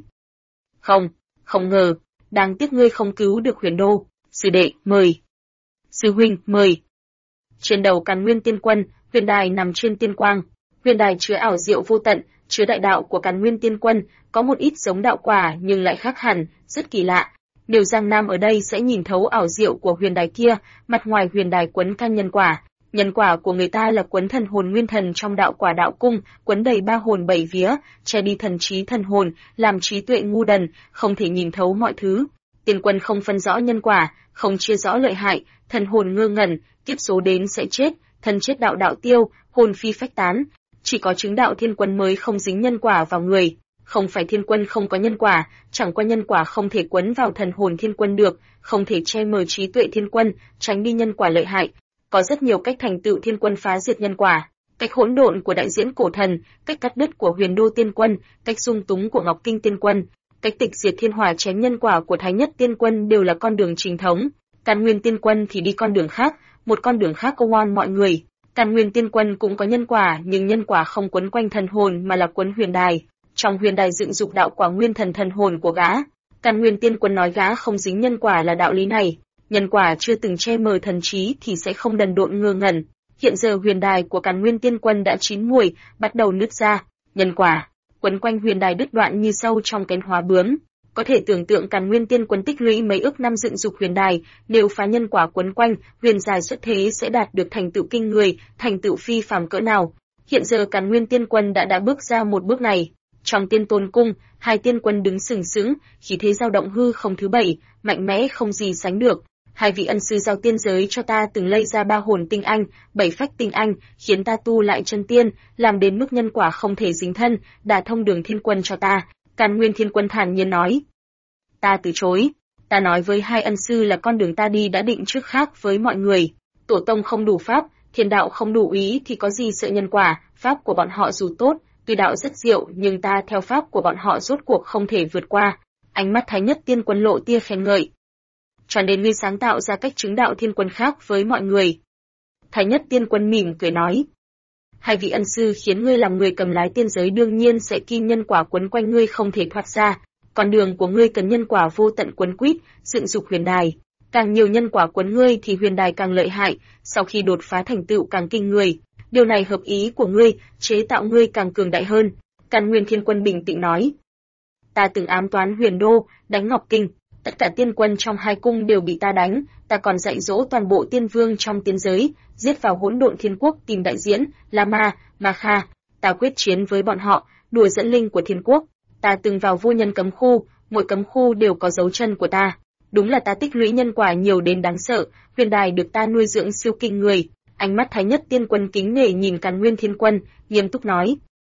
không ngờ, đáng tiếc ngươi không cứu được Huyền Đô. Sư đệ, mời. Sư huynh, mời. Trên đầu Càn Nguyên Tiên Quân, huyền đài nằm trên tiên quang. Huyền đài chứa ảo diệu vô tận, chứa đại đạo của Càn Nguyên Tiên Quân, có một ít giống đạo quả nhưng lại khác hẳn, rất kỳ lạ. Nếu Giang Nam ở đây sẽ nhìn thấu ảo diệu của huyền đài kia, mặt ngoài huyền đài quấn can nhân quả. Nhân quả của người ta là quấn thần hồn nguyên thần trong đạo quả đạo cung, quấn đầy ba hồn bảy vía, che đi thần trí thần hồn, làm trí tuệ ngu đần, không thể nhìn thấu mọi thứ. Tiên Quân không phân rõ nhân quả, không chia rõ lợi hại, thần hồn ngơ ngẩn, kiếp số đến sẽ chết, thân chết đạo đạo tiêu, hồn phi phách tán. Chỉ có chứng đạo Thiên Quân mới không dính nhân quả vào người. Không phải Thiên Quân không có nhân quả, chẳng qua nhân quả không thể quấn vào thần hồn Thiên Quân được, không thể che mờ trí tuệ Thiên Quân, tránh đi nhân quả lợi hại. Có rất nhiều cách thành tựu Thiên Quân phá diệt nhân quả, cách hỗn độn của đại diễn cổ thần, cách cắt đứt của Huyền Đô Tiên Quân, cách dung túng của Ngọc Kinh Tiên Quân, cách tịch diệt thiên hỏa chém nhân quả của Thái Nhất Tiên Quân đều là con đường chính thống. Càn Nguyên Tiên Quân thì đi con đường khác, một con đường khác công oan mọi người. Càn Nguyên Tiên Quân cũng có nhân quả, nhưng nhân quả không quấn quanh thần hồn mà là quấn huyền đài. Trong huyền đài dựng dục đạo quả nguyên thần thần hồn của gã. Càn Nguyên Tiên Quân nói gã không dính nhân quả là đạo lý này. Nhân quả chưa từng che mờ thần trí thì sẽ không đần độn ngơ ngẩn. Hiện giờ huyền đài của Càn Nguyên Tiên Quân đã chín muồi, bắt đầu nứt ra. Nhân quả quấn quanh huyền đài đứt đoạn như sâu trong cánh hóa bướm. Có thể tưởng tượng Càn Nguyên Tiên Quân tích lũy mấy ức năm dựng dục huyền đài, nếu phá nhân quả quấn quanh, huyền dài xuất thế sẽ đạt được thành tựu kinh người, thành tựu phi phàm cỡ nào. Hiện giờ Càn Nguyên Tiên Quân đã bước ra một bước này. Trong Tiên Tôn Cung, hai tiên quân đứng sừng sững, khí thế dao động hư không thứ bảy, mạnh mẽ không gì sánh được. Hai vị ân sư giao tiên giới cho ta từng lây ra ba hồn tinh anh, bảy phách tinh anh, khiến ta tu lại chân tiên, làm đến mức nhân quả không thể dính thân, đả thông đường Thiên Quân cho ta. Càn Nguyên Thiên Quân thản nhiên nói: ta từ chối. Ta nói với hai ân sư là con đường ta đi đã định trước khác với mọi người. Tổ tông không đủ pháp, thiên đạo không đủ ý thì có gì sợ nhân quả. Pháp của bọn họ dù tốt, tuy đạo rất diệu, nhưng ta theo pháp của bọn họ rốt cuộc không thể vượt qua. Ánh mắt Thái Nhất Tiên Quân lộ tia khen ngợi. Cho nên ngươi sáng tạo ra cách chứng đạo Thiên Quân khác với mọi người. Thái Nhất Tiên Quân mỉm cười nói: hai vị ân sư khiến ngươi làm người cầm lái tiên giới đương nhiên sẽ kim nhân quả quấn quanh ngươi không thể thoát ra. Con đường của ngươi cần nhân quả vô tận quấn quýt, dựng dục huyền đài. Càng nhiều nhân quả quấn ngươi thì huyền đài càng lợi hại, sau khi đột phá thành tựu càng kinh người. Điều này hợp ý của ngươi, chế tạo ngươi càng cường đại hơn. Càn Nguyên Thiên Quân bình tĩnh nói: ta từng ám toán Huyền Đô, đánh Ngọc Kinh. Tất cả tiên quân trong hai cung đều bị ta đánh, ta còn dạy dỗ toàn bộ tiên vương trong tiên giới, giết vào hỗn độn thiên quốc tìm đại diễn, La Ma, Ma Kha, ta quyết chiến với bọn họ, đùa dẫn linh của thiên quốc. Ta từng vào vô nhân cấm khu, mỗi cấm khu đều có dấu chân của ta. Đúng là ta tích lũy nhân quả nhiều đến đáng sợ, huyền đài được ta nuôi dưỡng siêu kinh người. Ánh mắt Thái Nhất Tiên Quân kính nể nhìn Càn Nguyên Thiên Quân, nghiêm túc nói: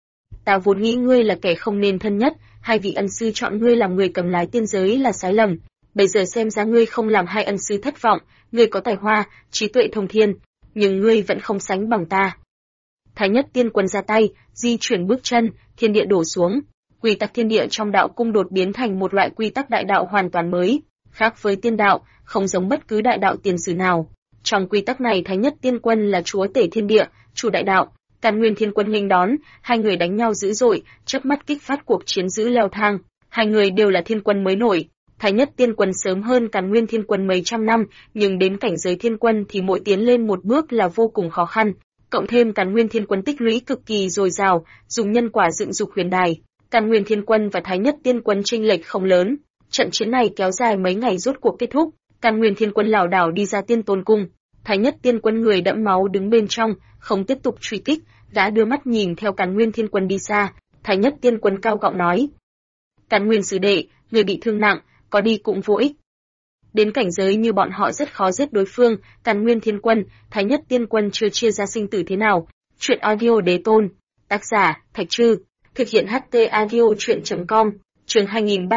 ta vốn nghĩ ngươi là kẻ không nên thân nhất, hai vị ân sư chọn ngươi làm người cầm lái tiên giới là sai lầm. Bây giờ xem ra ngươi không làm hai ân sư thất vọng, ngươi có tài hoa, trí tuệ thông thiên, nhưng ngươi vẫn không sánh bằng ta. Thái Nhất Tiên Quân ra tay, di chuyển bước chân, thiên địa đổ xuống. Quy tắc thiên địa trong đạo cung đột biến thành một loại quy tắc đại đạo hoàn toàn mới, khác với tiên đạo, không giống bất cứ đại đạo tiền sử nào. Trong quy tắc này Thái Nhất Tiên Quân là chúa tể thiên địa, chủ đại đạo. Càn Nguyên Thiên Quân nghênh đón, hai người đánh nhau dữ dội, chớp mắt kích phát cuộc chiến dữ leo thang. Hai người đều là thiên quân mới nổi. Thái Nhất Tiên Quân sớm hơn Càn Nguyên Thiên Quân mấy trăm năm, nhưng đến cảnh giới thiên quân thì mỗi tiến lên một bước là vô cùng khó khăn. Cộng thêm Càn Nguyên Thiên Quân tích lũy cực kỳ dồi dào, dùng nhân quả dựng dục huyền đài, Càn Nguyên Thiên Quân và Thái Nhất Tiên Quân chênh lệch không lớn. Trận chiến này kéo dài mấy ngày rốt cuộc kết thúc, Càn Nguyên Thiên Quân lảo đảo đi ra Tiên Tôn cung, Thái Nhất Tiên Quân người đẫm máu đứng bên trong, không tiếp tục truy kích, gã đưa mắt nhìn theo Càn Nguyên Thiên Quân đi xa. Thái Nhất Tiên Quân cao giọng nói: "Càn Nguyên sư đệ, người bị thương nặng, có đi cũng vô ích." Đến cảnh giới như bọn họ rất khó giết đối phương, Càn Nguyên Thiên Quân, Thái Nhất Tiên Quân chưa chia ra sinh tử thế nào. Chuyện audio đế tôn. Tác giả: Thạch Trư. Thực hiện HT audio truyện.com. Chương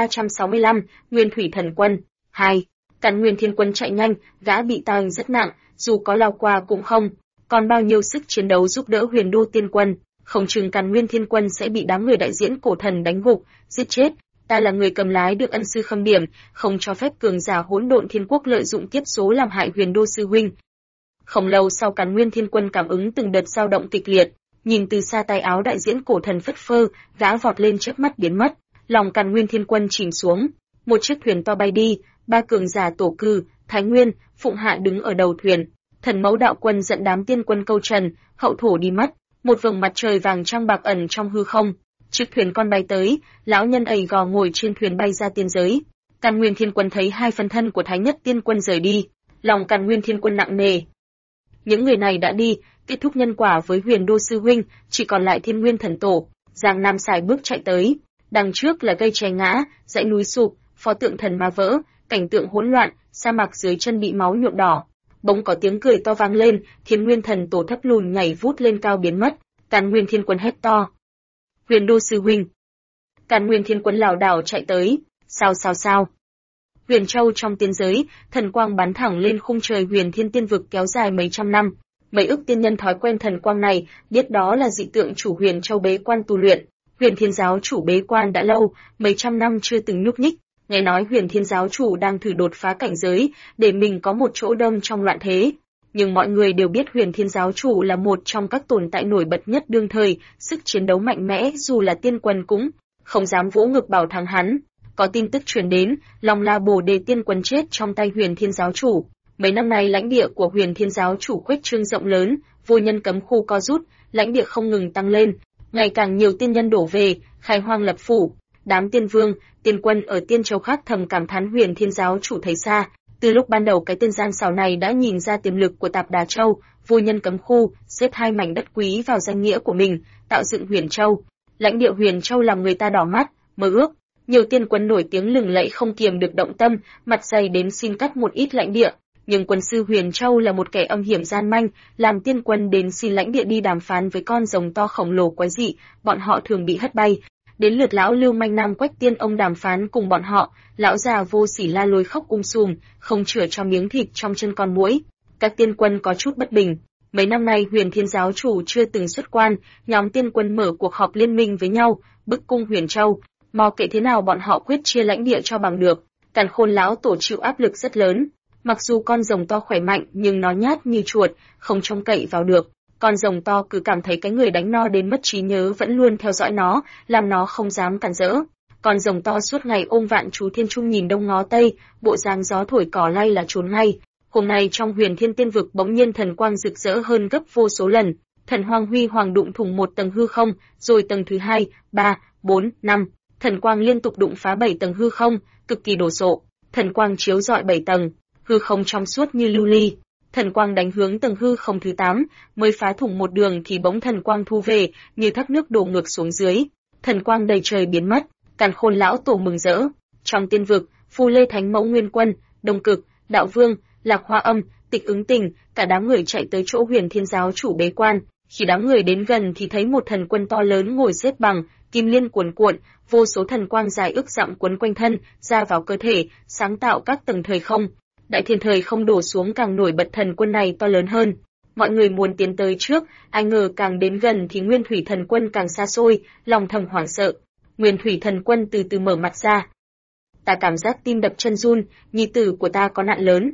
2365, Nguyên Thủy Thần Quân 2. Càn Nguyên Thiên Quân chạy nhanh, gã bị thương rất nặng, dù có lao qua cũng không còn bao nhiêu sức chiến đấu giúp đỡ Huyền Đô Tiên Quân, không chừng Càn Nguyên Thiên Quân sẽ bị đám người đại diễn cổ thần đánh gục, giết chết. Ta là người cầm lái được ân sư khâm điểm, không cho phép cường giả Hỗn Độn Thiên Quốc lợi dụng kiếp số làm hại Huyền Đô sư huynh. Không lâu sau, Càn Nguyên Thiên Quân cảm ứng từng đợt dao động kịch liệt, nhìn từ xa tay áo đại diễn cổ thần phất phơ, gã vọt lên chớp mắt biến mất. Lòng Càn Nguyên Thiên Quân chìm xuống, một chiếc thuyền to bay đi, ba cường giả Tổ Cư, Thái Nguyên, Phụng Hạ đứng ở đầu thuyền. Thần Mẫu Đạo Quân dẫn đám tiên quân câu trần, hậu thổ đi mất, một vầng mặt trời vàng trăng bạc ẩn trong hư không. Chiếc thuyền con bay tới, lão nhân ầy gò ngồi trên thuyền bay ra tiên giới. Càn Nguyên Thiên Quân thấy hai phân thân của Thái Nhất Tiên Quân rời đi, lòng Càn Nguyên Thiên Quân nặng nề. Những người này đã đi, kết thúc nhân quả với Huyền Đô sư huynh, chỉ còn lại Thiên Nguyên Thần Tổ. Giang Nam xài bước chạy tới, đằng trước là cây tre ngã, dãy núi sụp, pho tượng thần ma vỡ, cảnh tượng hỗn loạn, sa mạc dưới chân bị máu nhuộm đỏ. Bỗng có tiếng cười to vang lên, Thiên Nguyên Thần Tổ thấp lùn nhảy vút lên cao biến mất. Càn Nguyên Thiên Quân hét to: "Huyền Đô sư huynh!" Càn Nguyên Thiên Quân lảo đảo chạy tới. Sao? Huyền Châu trong tiên giới, thần quang bắn thẳng lên khung trời Huyền Thiên Tiên vực kéo dài mấy trăm năm. Mấy ức tiên nhân thói quen thần quang này, biết đó là dị tượng chủ Huyền Châu bế quan tu luyện. Huyền Thiên giáo chủ bế quan đã lâu, mấy trăm năm chưa từng nhúc nhích. Nghe nói Huyền Thiên giáo chủ đang thử đột phá cảnh giới, để mình có một chỗ đâm trong loạn thế. Nhưng mọi người đều biết Huyền Thiên giáo chủ là một trong các tồn tại nổi bật nhất đương thời, sức chiến đấu mạnh mẽ, dù là tiên quân cũng không dám vỗ ngực bảo thắng hắn. Có tin tức truyền đến, Long La Bồ Đề tiên quân chết trong tay Huyền Thiên giáo chủ. Mấy năm nay lãnh địa của Huyền Thiên giáo chủ khuếch trương rộng lớn, vô nhân cấm khu co rút, lãnh địa không ngừng tăng lên, ngày càng nhiều tiên nhân đổ về, khai hoang lập phủ. Đám tiên vương, tiên quân ở tiên châu khác thầm cảm thán Huyền Thiên giáo chủ thấy xa. Từ lúc ban đầu cái tên gian xảo này đã nhìn ra tiềm lực của Tạp Đà Châu, vô nhân cấm khu, xếp hai mảnh đất quý vào danh nghĩa của mình, tạo dựng Huyền Châu. Lãnh địa Huyền Châu làm người ta đỏ mắt, mơ ước. Nhiều tiên quân nổi tiếng lừng lẫy không kiềm được động tâm, mặt dày đến xin cắt một ít lãnh địa. Nhưng quân sư Huyền Châu là một kẻ âm hiểm gian manh, làm tiên quân đến xin lãnh địa đi đàm phán với con rồng to khổng lồ quái dị, bọn họ thường bị hất bay. Đến lượt lão Lưu Manh Nam Quách Tiên ông đàm phán cùng bọn họ, lão già vô sỉ la lối khóc sùm, không chừa cho miếng thịt trong chân con muỗi. Các tiên quân có chút bất bình. Mấy năm nay Huyền Thiên giáo chủ chưa từng xuất quan, nhóm tiên quân mở cuộc họp liên minh với nhau, bức cung Huyền Châu, mò kệ thế nào bọn họ quyết chia lãnh địa cho bằng được. Càn Khôn lão tổ chịu áp lực rất lớn. Mặc dù con rồng to khỏe mạnh nhưng nó nhát như chuột, không trông cậy vào được. Con rồng to cứ cảm thấy cái người đánh no đến mất trí nhớ vẫn luôn theo dõi nó, làm nó không dám cản rỡ. Con rồng to suốt ngày ôm vạn chú thiên trung nhìn đông ngó tây, bộ dáng gió thổi cỏ lay là trốn ngay. Hôm nay trong Huyền Thiên Tiên vực bỗng nhiên thần quang rực rỡ hơn gấp vô số lần, thần hoang huy hoàng đụng thủng một tầng hư không, rồi tầng thứ 2, 3, 4, 5, thần quang liên tục đụng phá 7 tầng hư không, cực kỳ đồ sộ. Thần quang chiếu rọi 7 tầng, hư không trong suốt như lưu ly. Thần quang đánh hướng tầng hư không thứ 8, mới phá thủng một đường thì bỗng thần quang thu về, như thác nước đổ ngược xuống dưới. Thần quang đầy trời biến mất, Càn Khôn lão tổ mừng rỡ. Trong tiên vực, Phù Lê Thánh Mẫu Nguyên Quân, Đông Cực, Đạo Vương, Lạc Hoa Âm, Tịch Ứng Tình, cả đám người chạy tới chỗ Huyền Thiên giáo chủ bế quan. Khi đám người đến gần thì thấy một thần quân to lớn ngồi xếp bằng, kim liên cuồn cuộn, vô số thần quang dài ức dặm quấn quanh thân, ra vào cơ thể, sáng tạo các tầng thời không. Đại thiên thời không đổ xuống càng nổi bật, thần quân này to lớn hơn. Mọi người muốn tiến tới trước, ai ngờ càng đến gần thì Nguyên Thủy thần quân càng xa xôi, lòng thầm hoảng sợ. Nguyên Thủy thần quân từ từ mở mặt ra. Ta cảm giác tim đập chân run, nhi tử của ta có nạn lớn.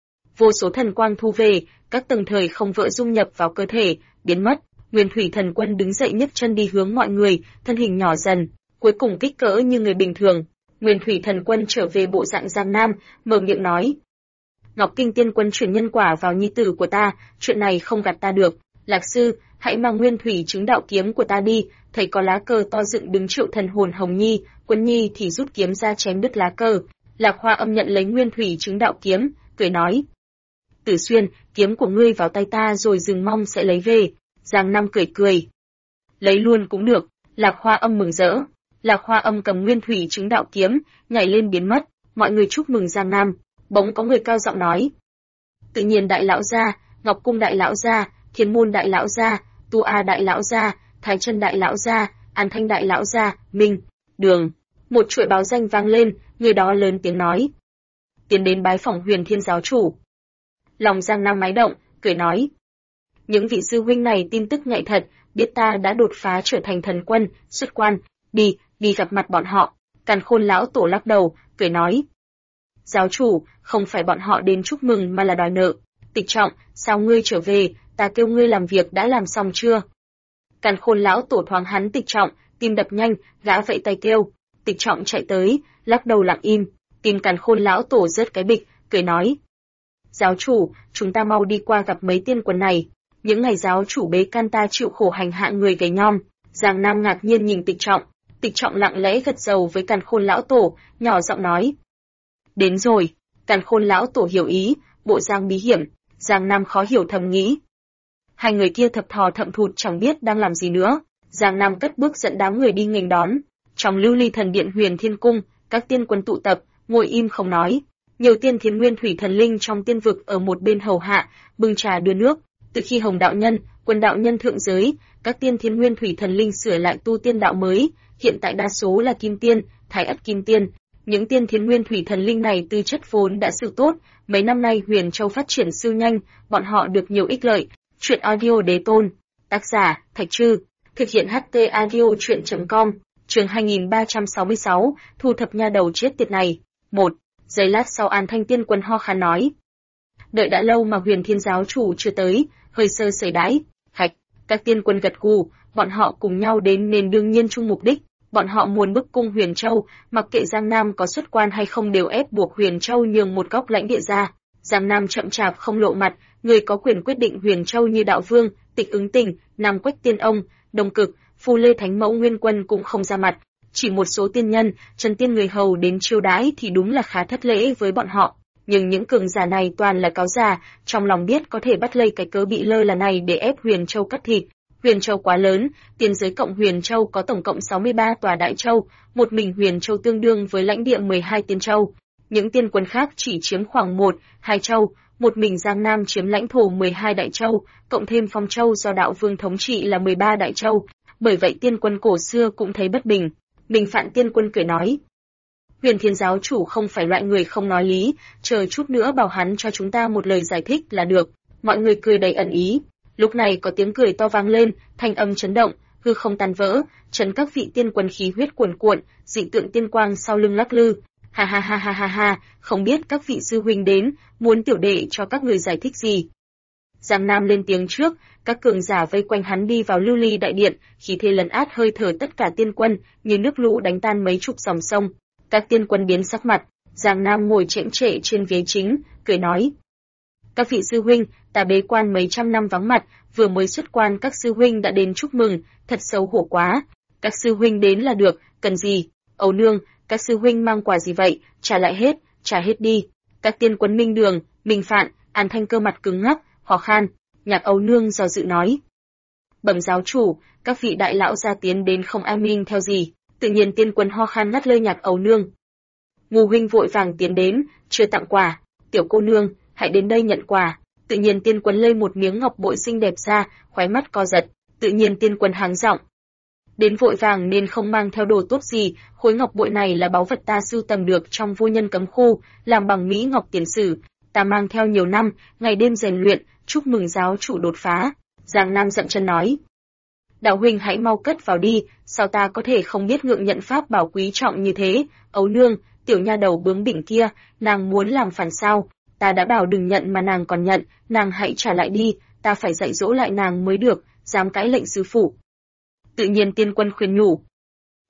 Vô số thần quang thu về, các tầng thời không vỡ dung nhập vào cơ thể, biến mất. Nguyên Thủy thần quân đứng dậy nhấc chân đi hướng mọi người, thân hình nhỏ dần. cuối cùng kích cỡ như người bình thường. Nguyên Thủy Thần Quân trở về bộ dạng Giang Nam, mở miệng nói: Ngọc Kinh Tiên Quân chuyển nhân quả vào nhi tử của ta, chuyện này không gạt ta được. Lạc sư, hãy mang Nguyên Thủy chứng đạo kiếm của ta đi. Thấy có lá cờ to dựng đứng Triệu Thần Hồn Hồng Nhi, Quân Nhi thì rút kiếm ra chém đứt lá cờ. Lạc Hoa Âm nhận lấy Nguyên Thủy chứng đạo kiếm, cười nói: Tử Xuyên, kiếm của ngươi vào tay ta rồi dừng mong sẽ lấy về. Giang Nam cười cười: Lấy luôn cũng được. Lạc Hoa Âm mừng rỡ. Lạc Hoa Âm cầm Nguyên Thủy chứng đạo kiếm, nhảy lên biến mất. Mọi người chúc mừng Giang Nam. Bỗng có người cao giọng nói: Tự Nhiên đại lão gia, Ngọc Cung đại lão gia, Thiên Môn đại lão gia, Tu A đại lão gia, Thái Chân đại lão gia, An Thanh đại lão gia, Minh, Đường. Một chuỗi báo danh vang lên, người đó lớn tiếng nói: Tiến đến bái phỏng Huyền Thiên giáo chủ. Lòng Giang Nam mái động, cười nói: Những vị sư huynh này tin tức nhạy thật, biết ta đã đột phá trở thành thần quân, xuất quan, đi gặp mặt bọn họ. Càn Khôn lão tổ lắc đầu, cười nói: Giáo chủ, không phải bọn họ đến chúc mừng mà là đòi nợ. Tịch Trọng, sao ngươi trở về, ta kêu ngươi làm việc đã làm xong chưa? Càn Khôn lão tổ thoáng hắn Tịch Trọng, tim đập nhanh, gã vẫy tay kêu. Tịch Trọng chạy tới, lắc đầu lặng im. Tim Càn Khôn lão tổ rớt cái bịch, cười nói: Giáo chủ, chúng ta mau đi qua gặp mấy tiên quân này. Những ngày giáo chủ bế can ta chịu khổ hành hạ người gầy nhom. Giang Nam ngạc nhiên nhìn Tịch Trọng. Tịch Trọng lặng lẽ gật đầu với Càn Khôn lão tổ, nhỏ giọng nói: Đến rồi. Càn Khôn lão tổ hiểu ý, bộ Giang bí hiểm. Giang Nam khó hiểu thầm nghĩ: Hai người kia thập thò thậm thụt chẳng biết đang làm gì nữa. Giang Nam cất bước dẫn đám người đi nghênh đón. Trong Lưu Ly Thần Điện Huyền Thiên Cung, các tiên quân tụ tập, ngồi im không nói. Nhiều tiên thiên nguyên thủy thần linh trong tiên vực ở một bên hầu hạ, bưng trà đưa nước. Từ khi Hồng đạo nhân, Quân đạo nhân thượng giới, các tiên thiên nguyên thủy thần linh sửa lại tu tiên đạo mới, hiện tại đa số là kim tiên, thái ất kim tiên. Những tiên thiên nguyên thủy thần linh này tư chất vốn đã siêu tốt, mấy năm nay Huyền Châu phát triển siêu nhanh, bọn họ được nhiều ích lợi. Truyện audio đế tôn, tác giả Thạch Trư, thực hiện HT audio truyện.com, chương 2366, thu thập nha đầu chết tiệt này. 1. Giây lát sau An Thanh tiên quân ho khan nói: Đợi đã lâu mà Huyền Thiên giáo chủ chưa tới, hơi sơ sẩy đãi. Hạch, các tiên quân gật gù, bọn họ cùng nhau đến nên đương nhiên chung mục đích. Bọn họ muốn bức cung Huyền Châu, mặc kệ Giang Nam có xuất quan hay không đều ép buộc Huyền Châu nhường một góc lãnh địa ra. Giang Nam chậm chạp không lộ mặt, người có quyền quyết định Huyền Châu như Đạo Vương, Tịch Ứng Tình, Nam Quách Tiên Ông, Đông Cực, Phù Lê Thánh Mẫu Nguyên Quân cũng không ra mặt. Chỉ một số tiên nhân, chân tiên người hầu đến chiêu đãi thì đúng là khá thất lễ với bọn họ. Nhưng những cường giả này toàn là cáo già, trong lòng biết có thể bắt lấy cái cớ bị lơ là này để ép Huyền Châu cắt thịt. Huyền Châu quá lớn, tiên giới cộng Huyền Châu có tổng cộng 63 tòa đại châu, một mình Huyền Châu tương đương với lãnh địa 12 tiên châu. Những tiên quân khác chỉ chiếm khoảng 1-2 châu, một mình Giang Nam chiếm lãnh thổ 12 đại châu, cộng thêm Phong Châu do Đạo Vương thống trị là 13 đại châu. Bởi vậy tiên quân cổ xưa cũng thấy bất bình. Bình Phạn tiên quân cười nói: Huyền Thiên giáo chủ không phải loại người không nói lý, chờ chút nữa bảo hắn cho chúng ta một lời giải thích là được. Mọi người cười đầy ẩn ý. Lúc này có tiếng cười to vang lên, thanh âm chấn động, hư không tan vỡ, chấn các vị tiên quân khí huyết cuồn cuộn, dị tượng tiên quang sau lưng lắc lư. Ha ha ha ha ha ha, không biết các vị sư huynh đến, muốn tiểu đệ cho các người giải thích gì? Giang Nam lên tiếng trước, các cường giả vây quanh hắn đi vào Lưu Ly đại điện, khí thế lấn át hơi thở tất cả tiên quân, như nước lũ đánh tan mấy chục dòng sông. Các tiên quân biến sắc mặt, Giang Nam ngồi chễm trệ trên ghế chính, cười nói: Các vị sư huynh, ta bế quan mấy trăm năm vắng mặt, vừa mới xuất quan các sư huynh đã đến chúc mừng, thật xấu hổ quá. Các sư huynh đến là được, cần gì? Âu nương, các sư huynh mang quà gì vậy? Trả hết đi. Các tiên quân Minh Đường, Minh Phạn, An Thanh cơ mặt cứng ngắc, ho khan. Nhạc Âu nương do dự nói: Bẩm giáo chủ, các vị đại lão gia tiến đến không ai minh theo gì. Tự nhiên tiên quân ho khan ngắt lời Nhạc Âu nương. Ngô huynh vội vàng tiến đến, chưa tặng quà. Tiểu cô nương, hãy đến đây nhận quà. Tự nhiên tiên quân lây một miếng ngọc bội xinh đẹp ra, khóe mắt co giật. Tự nhiên tiên quân háng giọng: Đến vội vàng nên không mang theo đồ tốt gì, khối ngọc bội này là báu vật ta sưu tầm được trong vô nhân cấm khu, làm bằng mỹ ngọc tiền sử, ta mang theo nhiều năm, ngày đêm rèn luyện, chúc mừng giáo chủ đột phá. Giang Nam dậm chân nói: Đạo huynh hãy mau cất vào đi, sao ta có thể không biết ngượng nhận pháp bảo quý trọng như thế? Ấu nương, tiểu nha đầu bướng bỉnh kia, nàng muốn làm phản sao? Ta đã bảo đừng nhận mà nàng còn nhận, nàng hãy trả lại đi, ta phải dạy dỗ lại nàng mới được, dám cãi lệnh sư phụ. Tự nhiên tiên quân khuyên nhủ.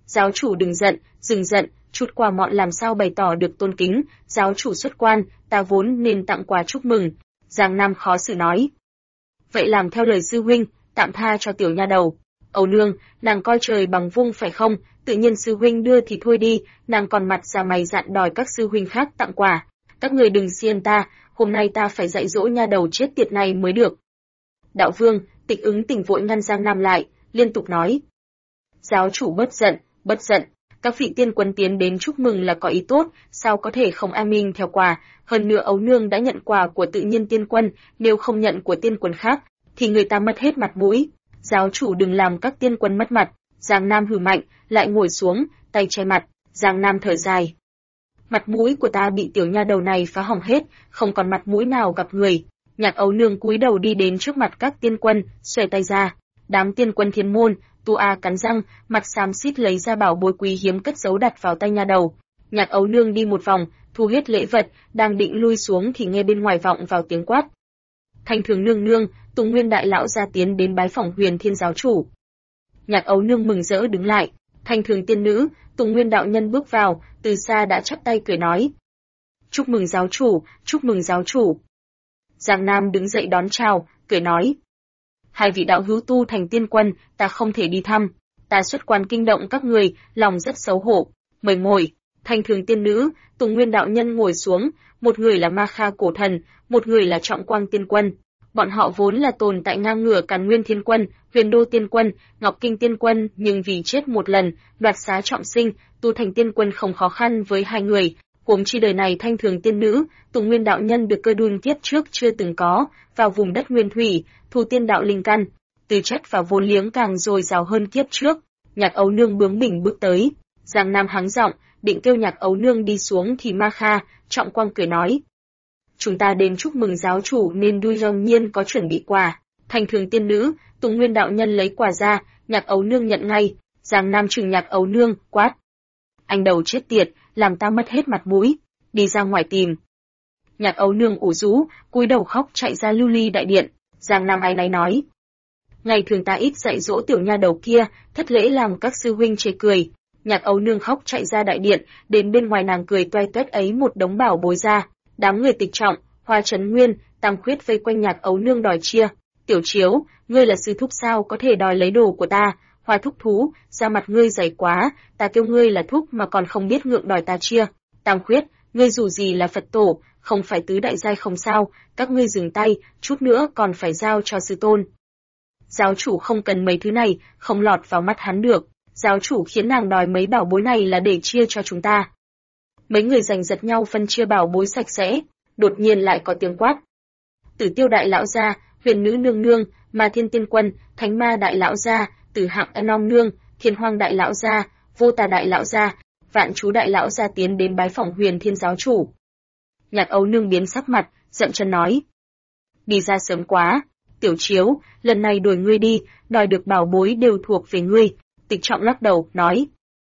Giáo chủ đừng giận, chút qua mọn làm sao bày tỏ được tôn kính, giáo chủ xuất quan, ta vốn nên tặng quà chúc mừng. Giang Nam khó xử nói. Vậy làm theo lời sư huynh, tạm tha cho tiểu nha đầu. Âu nương, nàng coi trời bằng vung phải không, tự nhiên sư huynh đưa thì thôi đi, nàng còn mặt ra mày dặn đòi các sư huynh khác tặng quà. Các người đừng xiên ta, hôm nay ta phải dạy dỗ nha đầu chết tiệt này mới được. Đạo vương, Tịch Ứng Tình vội ngăn Giang Nam lại, liên tục nói. Giáo chủ bất giận, các vị tiên quân tiến đến chúc mừng là có ý tốt, sao có thể không an minh theo quà, hơn nữa ấu nương đã nhận quà của tự nhiên tiên quân, nếu không nhận của tiên quân khác, thì người ta mất hết mặt mũi. Giáo chủ đừng làm các tiên quân mất mặt. Giang Nam hừ mạnh, lại ngồi xuống, tay che mặt. Giang Nam thở dài. Mặt mũi của ta bị tiểu nha đầu này phá hỏng hết, không còn mặt mũi nào gặp người. Nhạc ấu nương cúi đầu đi đến trước mặt các tiên quân, xòe tay ra. Đám tiên quân thiên môn, Tu A cắn răng, mặt xám xít lấy ra bảo bối quý hiếm cất giấu đặt vào tay nha đầu. Nhạc ấu nương đi một vòng, thu hết lễ vật, đang định lui xuống thì nghe bên ngoài vọng vào tiếng quát. Thanh Thường nương nương, Tùng Nguyên đại lão ra tiến đến bái phỏng Huyền Thiên giáo chủ. Nhạc ấu nương mừng rỡ đứng lại. Thanh Thường tiên nữ, Tùng Nguyên đạo nhân bước vào, từ xa đã chắp tay cười nói. Chúc mừng giáo chủ, chúc mừng giáo chủ. Giang Nam đứng dậy đón chào, cười nói. Hai vị đạo hữu tu thành tiên quân, ta không thể đi thăm. Ta xuất quan kinh động các người, lòng rất xấu hổ. Mời ngồi. Thanh Thường tiên nữ, Tùng Nguyên đạo nhân ngồi xuống, một người là Ma Kha cổ thần, một người là Trọng Quang tiên quân. Bọn họ vốn là tồn tại ngang ngửa Càn Nguyên thiên quân, Huyền Đô tiên quân, Ngọc Kinh tiên quân, nhưng vì chết một lần, đoạt xá trọng sinh, tu thành tiên quân không khó khăn với hai người. Huống chi đời này Thanh Thường tiên nữ, Tùng Nguyên đạo nhân được cơ duyên kiếp trước chưa từng có, vào vùng đất nguyên thủy, thu tiên đạo linh căn, tư chất và vốn liếng càng dồi dào hơn kiếp trước. Nhạc ấu nương bướng bỉnh bước tới, Giang Nam hắng giọng, định kêu nhạc ấu nương đi xuống thì Ma Kha, Trọng Quang cười nói. Chúng ta đến chúc mừng giáo chủ nên đương nhiên có chuẩn bị quà. Thanh Thường tiên nữ, Tùng Nguyên đạo nhân lấy quà ra, nhạc ấu nương nhận ngay. Giang Nam trừng nhạc ấu nương, quát. Anh đầu chết tiệt, làm ta mất hết mặt mũi, đi ra ngoài tìm. Nhạc ấu nương ủ rũ, cúi đầu khóc chạy ra lưu ly đại điện. Giang Nam áy náy nói. Ngày thường ta ít dạy dỗ tiểu nha đầu kia, thất lễ làm các sư huynh chê cười. Nhạc ấu nương khóc chạy ra đại điện, đến bên ngoài nàng cười toe toét ấy một đống bảo bối ra. Đám người Tịch Trọng, Hoa Trấn Nguyên, Tam Khuyết vây quanh nhạc ấu nương đòi chia. Tiểu Chiếu, ngươi là sư thúc sao có thể đòi lấy đồ của ta? Hoa thúc thú, da mặt ngươi dày quá, ta kêu ngươi là thúc mà còn không biết ngượng đòi ta chia. Tam Khuyết, ngươi dù gì là Phật tổ, không phải tứ đại giai không sao, các ngươi dừng tay, chút nữa còn phải giao cho sư tôn. Giáo chủ không cần mấy thứ này, không lọt vào mắt hắn được. Giáo chủ khiến nàng đòi mấy bảo bối này là để chia cho chúng ta. Mấy người giành giật nhau phân chia bảo bối sạch sẽ, đột nhiên lại có tiếng quát. Tử Tiêu đại lão gia, Huyền nữ nương nương, Ma Thiên tiên quân, Thánh Ma đại lão gia, Tử Hạng Anom nương, Thiên Hoang đại lão gia, Vô Tà đại lão gia, Vạn Chú đại lão gia tiến đến bái phỏng Huyền Thiên giáo chủ. Nhạc ấu nương biến sắc mặt, giận chân nói. Đi ra sớm quá, Tiểu Chiếu, lần này đuổi ngươi đi, đòi được bảo bối đều thuộc về ngươi. Tịch Trọng lắc đầu, nói.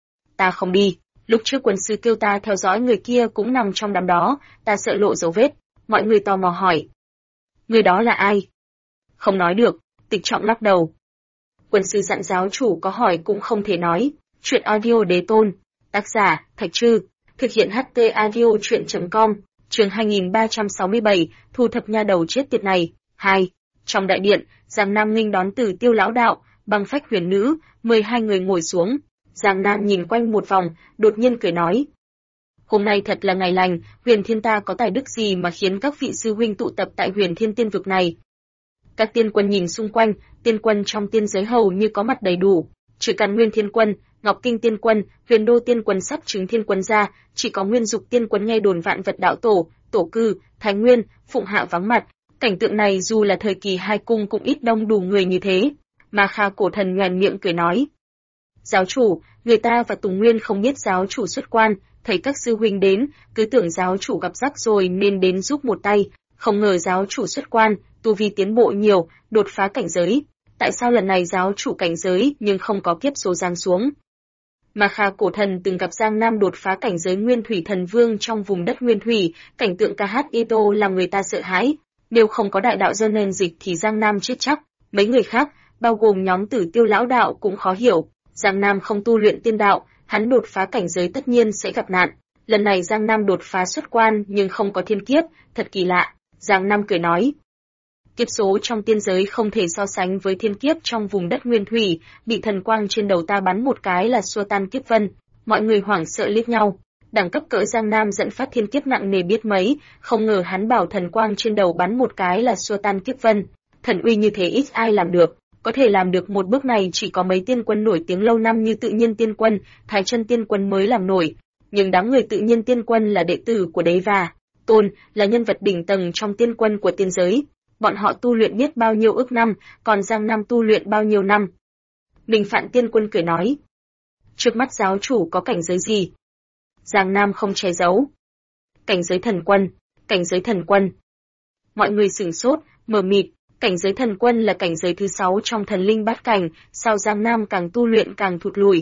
Ta không đi, lúc trước quân sư kêu ta theo dõi người kia cũng nằm trong đám đó, ta sợ lộ dấu vết. Mọi người tò mò hỏi. Người đó là ai? Không nói được, Tịch Trọng lắc đầu. Quân sư dặn giáo chủ có hỏi cũng không thể nói. Chuyện audio đế tôn. Tác giả, Thạch Trư. Thực hiện HT audio chuyện.com. Chương 2367, thu thập nha đầu chết tiệt này. 2. Trong đại điện, Giang Nam nghênh đón Tử Tiêu lão đạo, Băng Phách huyền nữ, 12 người ngồi xuống. Giang Nam nhìn quanh một vòng, đột nhiên cười nói. Hôm nay thật là ngày lành, Huyền Thiên ta có tài đức gì mà khiến các vị sư huynh tụ tập tại Huyền Thiên tiên vực này. Các tiên quân nhìn xung quanh, tiên quân trong tiên giới hầu như có mặt đầy đủ. Trừ Càn Nguyên thiên quân, Ngọc Kinh tiên quân, Huyền Đô tiên quân sắp chứng thiên quân ra, chỉ có Nguyên Dục tiên quân nghe đồn Vạn Vật đạo tổ, Tổ Cư, Thái Nguyên, Phụng Hạ vắng mặt. Cảnh tượng này dù là thời kỳ hai cung cũng ít đông đủ người như thế. Ma Kha cổ thần nhoẻn miệng cười nói. Giáo chủ, người ta và Tùng Nguyên không biết giáo chủ xuất quan, thấy các sư huynh đến, cứ tưởng giáo chủ gặp rắc rồi nên đến giúp một tay, không ngờ giáo chủ xuất quan, tu vi tiến bộ nhiều, đột phá cảnh giới. Tại sao lần này giáo chủ cảnh giới nhưng không có kiếp số giáng xuống? Ma Kha cổ thần từng gặp Giang Nam đột phá cảnh giới Nguyên Thủy thần vương trong vùng đất Nguyên Thủy, cảnh tượng ca hát Ito làm người ta sợ hãi. Nếu không có đại đạo do nên dịch thì Giang Nam chết chắc. Mấy người khác, bao gồm nhóm Tử Tiêu lão đạo cũng khó hiểu. Giang Nam không tu luyện tiên đạo, hắn đột phá cảnh giới tất nhiên sẽ gặp nạn. Lần này Giang Nam đột phá xuất quan nhưng không có thiên kiếp, thật kỳ lạ. Giang Nam cười nói. Kiếp số trong tiên giới không thể so sánh với thiên kiếp trong vùng đất nguyên thủy, bị thần quang trên đầu ta bắn một cái là xua tan kiếp vân. Mọi người hoảng sợ liếc nhau. Đẳng cấp cỡ Giang Nam dẫn phát thiên kiếp nặng nề biết mấy, không ngờ hắn bảo thần quang trên đầu bắn một cái là xua tan kiếp vân. Thần uy như thế ít ai làm được, có thể làm được một bước này chỉ có mấy tiên quân nổi tiếng lâu năm như Tự Nhiên Tiên Quân, Thái Chân Tiên Quân mới làm nổi. Nhưng đám người Tự Nhiên Tiên Quân là đệ tử của Đế và Tôn, là nhân vật đỉnh tầng trong tiên quân của tiên giới. Bọn họ tu luyện biết bao nhiêu ức năm, còn Giang Nam tu luyện bao nhiêu năm. Bình Phạn Tiên Quân cười nói. Trước mắt giáo chủ có cảnh giới gì? Giang Nam không che giấu. Cảnh giới thần quân, cảnh giới thần quân. Mọi người sửng sốt, mờ mịt, cảnh giới thần quân là cảnh giới thứ 6 trong thần linh bát cảnh, sao Giang Nam càng tu luyện càng thụt lùi.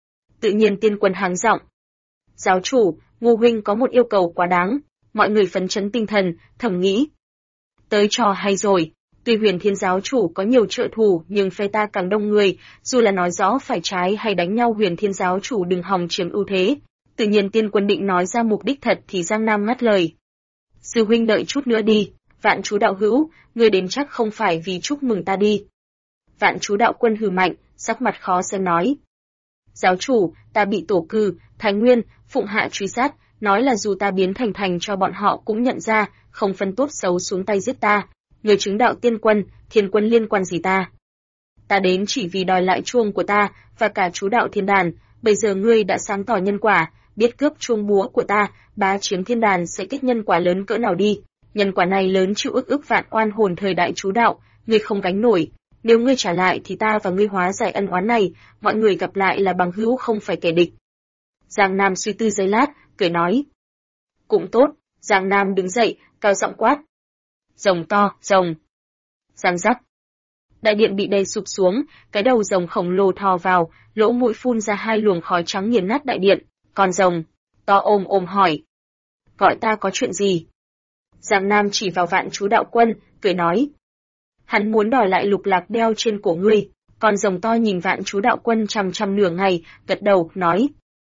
Tự Nhiên Tiên Quân háng giọng. Giáo chủ, Ngô huynh có một yêu cầu quá đáng, mọi người phấn chấn tinh thần, thầm nghĩ. Tới trò hay rồi, tuy Huyền Thiên giáo chủ có nhiều trợ thủ nhưng phe ta càng đông người, dù là nói rõ phải trái hay đánh nhau Huyền Thiên giáo chủ đừng hòng chiếm ưu thế. Tự Nhiên Tiên Quân định nói ra mục đích thật thì Giang Nam ngắt lời. Sư huynh đợi chút nữa đi, Vạn Chú đạo hữu, ngươi đến chắc không phải vì chúc mừng ta đi. Vạn Chú đạo quân hừ mạnh, sắc mặt khó xem nói. Giáo chủ, ta bị tổ cử, Thái Nguyên, Phụng Hạ truy sát, nói là dù ta biến thành cho bọn họ cũng nhận ra, không phân tốt xấu xuống tay giết ta. Người chứng đạo tiên quân, thiên quân liên quan gì ta? Ta đến chỉ vì đòi lại chuông của ta, và cả chú đạo thiên đàn, bây giờ ngươi đã sáng tỏ nhân quả, biết cướp chuông búa của ta, bá chiếm thiên đàn sẽ kết nhân quả lớn cỡ nào đi. Nhân quả này lớn chịu ức vạn oan hồn thời đại chú đạo, ngươi không gánh nổi. Nếu ngươi trả lại thì ta và ngươi hóa giải ân oán này, mọi người gặp lại là bằng hữu không phải kẻ địch. Giang Nam suy tư giây lát, cười nói. Cũng tốt, Giang Nam đứng dậy, cao giọng quát. Rồng to, rồng. Giang rắc. Đại điện bị đè sụp xuống, cái đầu rồng khổng lồ thò vào, lỗ mũi phun ra 2 luồng khói trắng nghiền nát đại điện. Còn rồng, to ôm hỏi. Gọi ta có chuyện gì? Giang Nam chỉ vào Vạn Chú đạo quân, cười nói. Hắn muốn đòi lại lục lạc đeo trên cổ ngươi. Còn rồng to nhìn Vạn Chú đạo quân chằm nửa ngày, gật đầu, nói.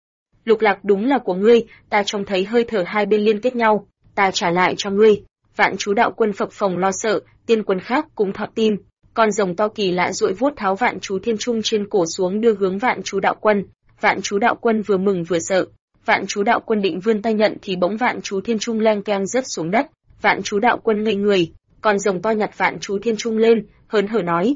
Lục lạc đúng là của ngươi, ta trông thấy hơi thở hai bên liên kết nhau, ta trả lại cho ngươi. Vạn Chú đạo quân phập phồng lo sợ, tiên quân khác cũng thọt tim. Con rồng to kỳ lạ duỗi vuốt tháo Vạn Chú thiên trung trên cổ xuống đưa hướng Vạn Chú đạo quân. Vạn Chú đạo quân vừa mừng vừa sợ. Vạn Chú đạo quân định vươn tay nhận thì bỗng Vạn Chú thiên trung leng keng rớt xuống đất. Vạn Chú đạo quân ngây người, con rồng to nhặt Vạn Chú thiên trung lên, hớn hở nói.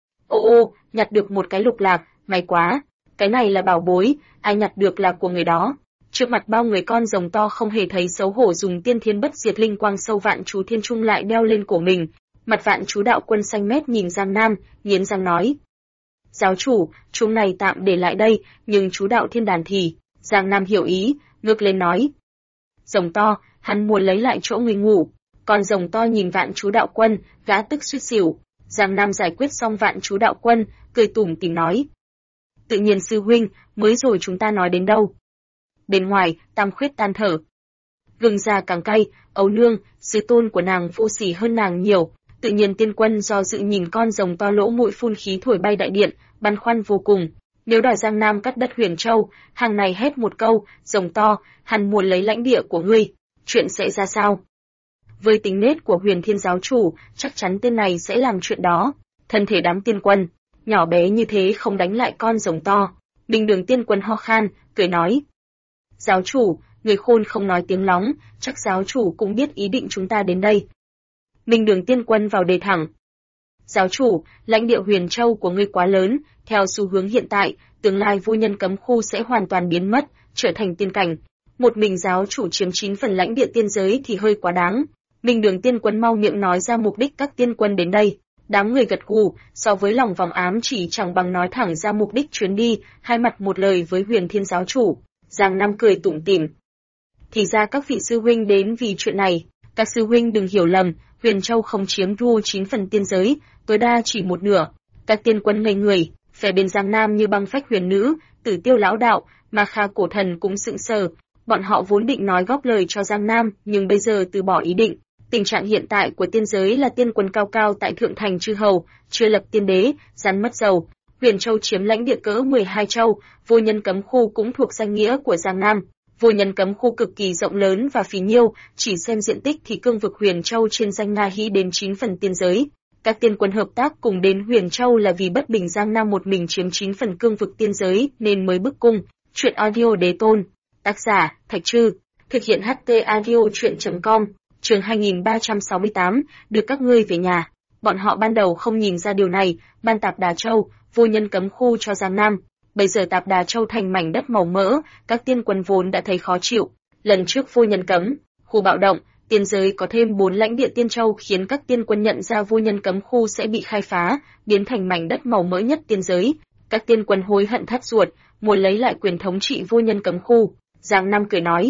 Ô, nhặt được một cái lục lạc, may quá. Cái này là bảo bối, ai nhặt được là của người đó. Trước mặt bao người con rồng to không hề thấy xấu hổ dùng tiên thiên bất diệt linh quang sâu Vạn Chú thiên trung lại đeo lên cổ mình. Mặt Vạn Chú đạo quân xanh mét nhìn Giang Nam, nghiến răng nói. Giáo chủ, chúng này tạm để lại đây, nhưng chú đạo thiên đàn thì. Giang Nam hiểu ý, ngước lên nói. Rồng to, hắn muốn lấy lại chỗ người ngủ. Con rồng to nhìn Vạn Chú đạo quân, gã tức suýt xỉu. Giang Nam giải quyết xong Vạn Chú đạo quân, cười tủm tỉm nói. Tự Nhiên sư huynh, mới rồi chúng ta nói đến đâu? Bên ngoài, Tam Khuyết tan thở. Gừng già càng cay, Âu nương, sư tôn của nàng vô sỉ hơn nàng nhiều. Tự Nhiên Tiên Quân do dự nhìn con rồng to lỗ mũi phun khí thổi bay đại điện, băn khoăn vô cùng. Nếu đòi Giang Nam cắt đất Huyền Châu, hàng này hét một câu, rồng to, hắn muốn lấy lãnh địa của ngươi, chuyện sẽ ra sao? Với tính nết của Huyền Thiên giáo chủ, chắc chắn tên này sẽ làm chuyện đó. Thân thể đám tiên quân, nhỏ bé như thế không đánh lại con rồng to. Bình Đường Tiên Quân ho khan, cười nói. Giáo chủ, người khôn không nói tiếng lóng, chắc giáo chủ cũng biết ý định chúng ta đến đây. Bình Đường Tiên Quân vào đề thẳng. Giáo chủ, lãnh địa Huyền Châu của ngươi quá lớn, theo xu hướng hiện tại, tương lai vô nhân cấm khu sẽ hoàn toàn biến mất, trở thành tiên cảnh. Một mình giáo chủ chiếm 9 phần lãnh địa tiên giới thì hơi quá đáng. Bình Đường Tiên Quân mau miệng nói ra mục đích các tiên quân đến đây. Đám người gật gù, so với lòng vòng ám chỉ chẳng bằng nói thẳng ra mục đích chuyến đi, hai mặt một lời với Huyền Thiên giáo chủ. Giang Nam cười tủm tỉm. Thì ra các vị sư huynh đến vì chuyện này, các sư huynh đừng hiểu lầm, Huyền Châu không chiếm thu 9 phần tiên giới, tối đa chỉ một nửa. Các tiên quân ngây người, phe bên Giang Nam như Băng Phách Huyền Nữ, Tử Tiêu lão đạo, Ma Kha cổ thần cũng sững sờ. Bọn họ vốn định nói góp lời cho Giang Nam, nhưng bây giờ từ bỏ ý định. Tình trạng hiện tại của tiên giới là tiên quân cao cao tại thượng thành chư hầu, chưa lập tiên đế, rắn mất dầu. Huyền Châu chiếm lãnh địa cỡ 12 châu, Vô Nhân Cấm Khu cũng thuộc danh nghĩa của Giang Nam. Vô Nhân Cấm Khu cực kỳ rộng lớn và phì nhiêu, chỉ xem diện tích thì cương vực Huyền Châu trên danh Na Hí đến 9 phần tiên giới. Các tiên quân hợp tác cùng đến Huyền Châu là vì bất bình Giang Nam một mình chiếm 9 phần cương vực tiên giới nên mới bức cung. Truyện audio Đế Tôn. Tác giả: Thạch Trư. Thực hiện HT audio truyện.com. Chương 2368, được các ngươi về nhà. Bọn họ ban đầu không nhìn ra điều này, ban Tạp Đà Châu, Vô Nhân Cấm Khu cho Giang Nam. Bây giờ Tạp Đà Châu thành mảnh đất màu mỡ, các tiên quân vốn đã thấy khó chịu. Lần trước Vô Nhân Cấm Khu bạo động, tiên giới có thêm 4 lãnh địa tiên châu khiến các tiên quân nhận ra Vô Nhân Cấm Khu sẽ bị khai phá, biến thành mảnh đất màu mỡ nhất tiên giới. Các tiên quân hối hận thắt ruột, muốn lấy lại quyền thống trị Vô Nhân Cấm Khu. Giang Nam cười nói: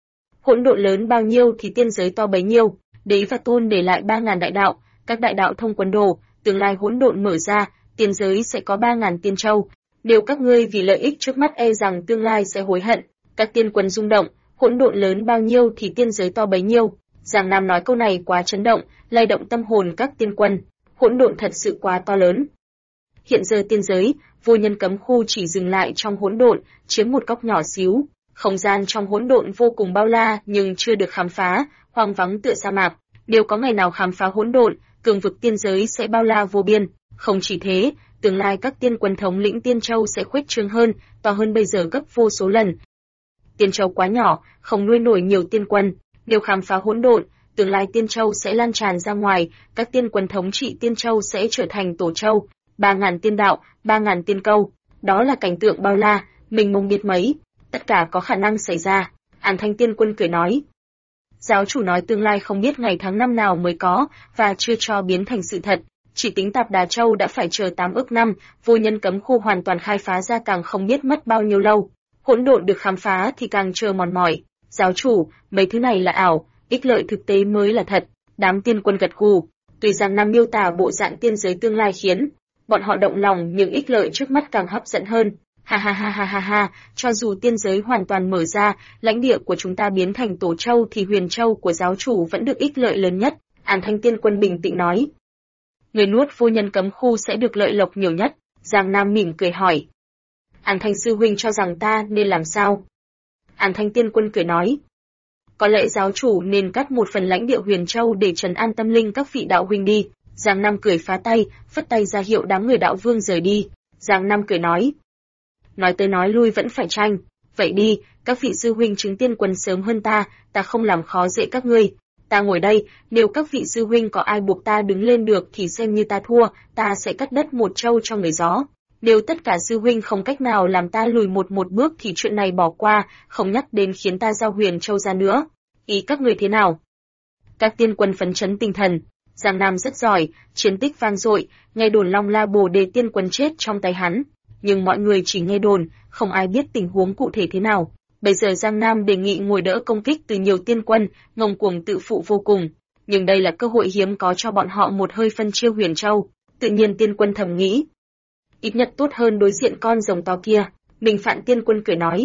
hỗn độn lớn bao nhiêu thì tiên giới to bấy nhiêu. Đế và Tôn để lại 3.000 đại đạo, các đại đạo thông quân đồ, tương lai hỗn độn mở ra, tiên giới sẽ có 3.000 tiên châu. Nếu các ngươi vì lợi ích trước mắt e rằng tương lai sẽ hối hận. Các tiên quân rung động, hỗn độn lớn bao nhiêu thì tiên giới to bấy nhiêu. Giang Nam nói câu này quá chấn động, lay động tâm hồn các tiên quân. Hỗn độn thật sự quá to lớn. Hiện giờ tiên giới, Vô Nhân Cấm Khu chỉ dừng lại trong hỗn độn, chiếm một góc nhỏ xíu. Không gian trong hỗn độn vô cùng bao la nhưng chưa được khám phá, hoang vắng tựa sa mạc. Nếu có ngày nào khám phá hỗn độn, cường vực tiên giới sẽ bao la vô biên. Không chỉ thế, tương lai các tiên quân thống lĩnh tiên châu sẽ khuếch trương hơn, to hơn bây giờ gấp vô số lần. Tiên châu quá nhỏ, không nuôi nổi nhiều tiên quân. Nếu khám phá hỗn độn, tương lai tiên châu sẽ lan tràn ra ngoài, các tiên quân thống trị tiên châu sẽ trở thành tổ châu, 3.000 tiên đạo, 3.000 tiên câu. Đó là cảnh tượng bao la, mình mông biết mấy. Tất cả có khả năng xảy ra. An Thanh tiên quân cười nói: giáo chủ nói tương lai không biết ngày tháng năm nào mới có, và chưa cho biến thành sự thật. Chỉ tính Tạp Đà Châu đã phải chờ 8 ức năm, Vô Nhân Cấm Khu hoàn toàn khai phá ra càng không biết mất bao nhiêu lâu. Hỗn độn được khám phá thì càng chờ mòn mỏi. Giáo chủ, mấy thứ này là ảo, ích lợi thực tế mới là thật. Đám tiên quân gật gù. Tuy rằng Nam miêu tả bộ dạng tiên giới tương lai khiến bọn họ động lòng, nhưng ích lợi trước mắt càng hấp dẫn hơn. Ha ha ha ha ha ha, cho dù tiên giới hoàn toàn mở ra, lãnh địa của chúng ta biến thành tổ châu thì Huyền Châu của giáo chủ vẫn được ích lợi lớn nhất. An Thanh tiên quân bình tĩnh nói: người nuốt Vô Nhân Cấm Khu sẽ được lợi lộc nhiều nhất. Giang Nam mỉm cười hỏi: An Thanh sư huynh cho rằng ta nên làm sao? An Thanh tiên quân cười nói: có lẽ giáo chủ nên cắt một phần lãnh địa Huyền Châu để trấn an tâm linh các vị đạo huynh đi. Giang Nam cười phá tay, phất tay ra hiệu đám người đạo vương rời đi. Giang Nam cười nói: nói tới nói lui vẫn phải tranh. Vậy đi, các vị sư huynh chứng tiên quân sớm hơn ta không làm khó dễ các ngươi. Ta ngồi đây, nếu các vị sư huynh có ai buộc ta đứng lên được thì xem như ta thua, ta sẽ cắt đất một châu cho người gió. Nếu tất cả sư huynh không cách nào làm ta lùi một bước thì chuyện này bỏ qua, không nhắc đến khiến ta giao Huyền Châu ra nữa. Ý các người thế nào? Các tiên quân phấn chấn tinh thần. Giang Nam rất giỏi, chiến tích vang dội, nghe đồn Long La Bồ Đề tiên quân chết trong tay hắn. Nhưng mọi người chỉ nghe đồn, không ai biết tình huống cụ thể thế nào. Bây giờ Giang Nam đề nghị ngồi đỡ công kích từ nhiều tiên quân, ngông cuồng tự phụ vô cùng. Nhưng đây là cơ hội hiếm có cho bọn họ một hơi phân chia Huyền Châu. Tự nhiên tiên quân thầm nghĩ: ít nhất tốt hơn đối diện con rồng to kia. Mình Phạn tiên quân cười nói: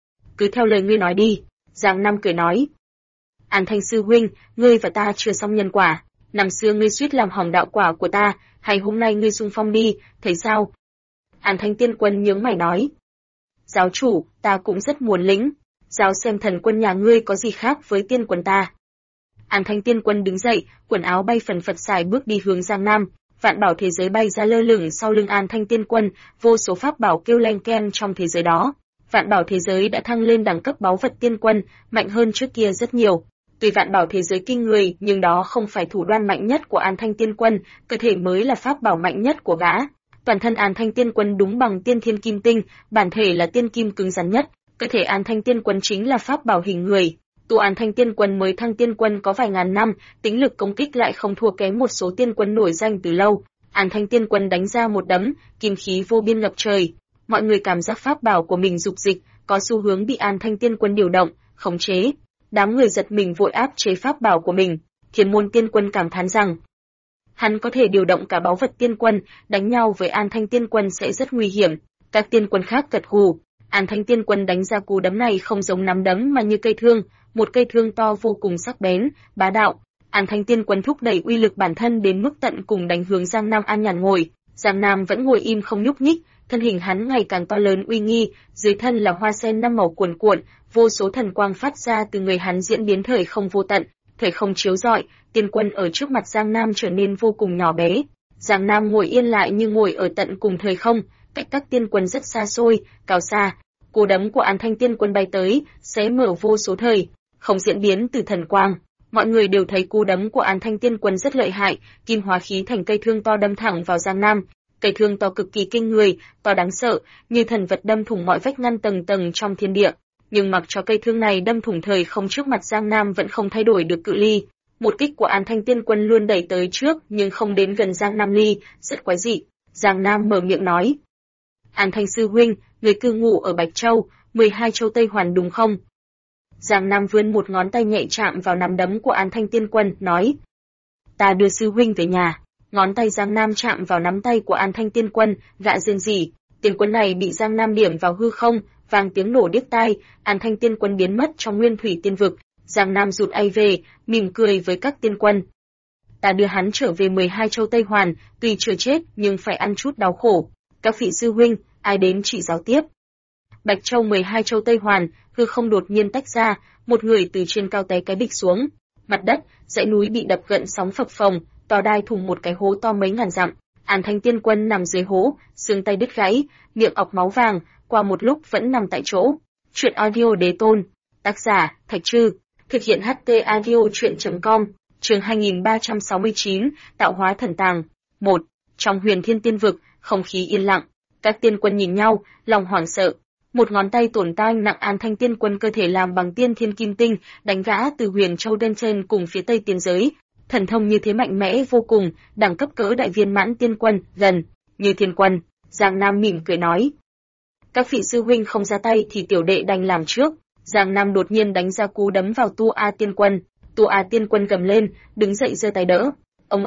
cứ theo lời ngươi nói đi. Giang Nam cười nói: An Thanh sư huynh, ngươi và ta chưa xong nhân quả. Năm xưa ngươi suýt làm hỏng đạo quả của ta, hay hôm nay ngươi xung phong đi, thấy sao? An Thanh tiên quân nhướng mày nói: giáo chủ, ta cũng rất muốn lĩnh. Giáo xem thần quân nhà ngươi có gì khác với tiên quân ta. An Thanh tiên quân đứng dậy, quần áo bay phần phật xài bước đi hướng Giang Nam. Vạn bảo thế giới bay ra lơ lửng sau lưng An Thanh tiên quân, vô số pháp bảo kêu leng keng trong thế giới đó. Vạn bảo thế giới đã thăng lên đẳng cấp báu vật tiên quân, mạnh hơn trước kia rất nhiều. Tuy vạn bảo thế giới kinh người, nhưng đó không phải thủ đoạn mạnh nhất của An Thanh tiên quân, cơ thể mới là pháp bảo mạnh nhất của gã. Toàn thân An Thanh tiên quân đúng bằng tiên thiên kim tinh, bản thể là tiên kim cứng rắn nhất, cơ thể An Thanh tiên quân chính là pháp bảo hình người. Tu An Thanh tiên quân mới thăng tiên quân có vài ngàn năm, tính lực công kích lại không thua kém một số tiên quân nổi danh từ lâu. An Thanh tiên quân đánh ra một đấm, kim khí vô biên ngập trời. Mọi người cảm giác pháp bảo của mình dục dịch, có xu hướng bị An Thanh tiên quân điều động, khống chế. Đám người giật mình vội áp chế pháp bảo của mình. Thiên môn tiên quân cảm thán rằng hắn có thể điều động cả báu vật tiên quân, đánh nhau với An Thanh tiên quân sẽ rất nguy hiểm. Các tiên quân khác gật gù. An Thanh tiên quân đánh ra cú đấm này không giống nắm đấm mà như cây thương, một cây thương to vô cùng sắc bén, bá đạo. An Thanh tiên quân thúc đẩy uy lực bản thân đến mức tận cùng đánh hướng Giang Nam An Nhàn ngồi. Giang Nam vẫn ngồi im không nhúc nhích, thân hình hắn ngày càng to lớn uy nghi, dưới thân là hoa sen năm màu cuồn cuộn, vô số thần quang phát ra từ người hắn diễn biến thời không vô tận, thời không chiếu rọi, tiên quân ở trước mặt Giang Nam trở nên vô cùng nhỏ bé. Giang Nam ngồi yên lại như ngồi ở tận cùng thời không, cách các tiên quân rất xa xôi, cao xa. Cú đấm của An Thanh tiên quân bay tới, xé mở vô số thời không diễn biến từ thần quang. Mọi người đều thấy cú đấm của An Thanh tiên quân rất lợi hại, kim hóa khí thành cây thương to đâm thẳng vào Giang Nam. Cây thương to cực kỳ kinh người, to đáng sợ, như thần vật đâm thủng mọi vách ngăn tầng tầng trong thiên địa. Nhưng mặc cho cây thương này đâm thủng thời không trước mặt Giang Nam vẫn không thay đổi được cự ly. Một kích của An Thanh tiên quân luôn đẩy tới trước nhưng không đến gần Giang Nam ly, rất quái dị. Giang Nam mở miệng nói: An Thanh sư huynh, người cư ngụ ở Bạch Châu, 12 châu Tây Hoàn đúng không? Giang Nam vươn một ngón tay nhẹ chạm vào nắm đấm của An Thanh tiên quân, nói: Ta đưa sư huynh về nhà. Ngón tay Giang Nam chạm vào nắm tay của An Thanh tiên quân, gã rên rỉ. Tiên quân này bị Giang Nam điểm vào hư không, vang tiếng nổ điếc tai, An Thanh tiên quân biến mất trong nguyên thủy tiên vực. Giang Nam rụt ai về, mỉm cười với các tiên quân. Ta đưa hắn trở về 12 châu Tây Hoàn, tuy chưa chết nhưng phải ăn chút đau khổ. Các vị sư huynh, ai đến chỉ giáo tiếp. Bạch Châu 12 châu Tây Hoàn, hư không đột nhiên tách ra, một người từ trên cao té cái bịch xuống. Mặt đất, dãy núi bị đập gợn sóng phập phồng, to đai thủng một cái hố to mấy ngàn dặm. An Thanh tiên quân nằm dưới hố, xương tay đứt gãy, miệng ọc máu vàng, qua một lúc vẫn nằm tại chỗ. Truyện audio Đế Tôn, tác giả Thạch Trư, thực hiện HT audio truyện.com, chương 2369, tạo hóa thần tàng. 1. Trong Huyền Thiên Tiên vực, không khí yên lặng, các tiên quân nhìn nhau, lòng hoảng sợ. Một ngón tay tổn tai nặng An Thanh tiên quân cơ thể làm bằng tiên thiên kim tinh, đánh gã từ Huyền Châu đen trên cùng phía Tây tiên giới. Thần thông như thế mạnh mẽ vô cùng, đẳng cấp cỡ đại viên mãn tiên quân, gần như thiên quân. Giang Nam mỉm cười nói: Các vị sư huynh không ra tay thì tiểu đệ đành làm trước. Giang Nam đột nhiên đánh ra cú đấm vào Tu A tiên quân. Tu A tiên quân gầm lên, đứng dậy giơ tay đỡ. Ầm.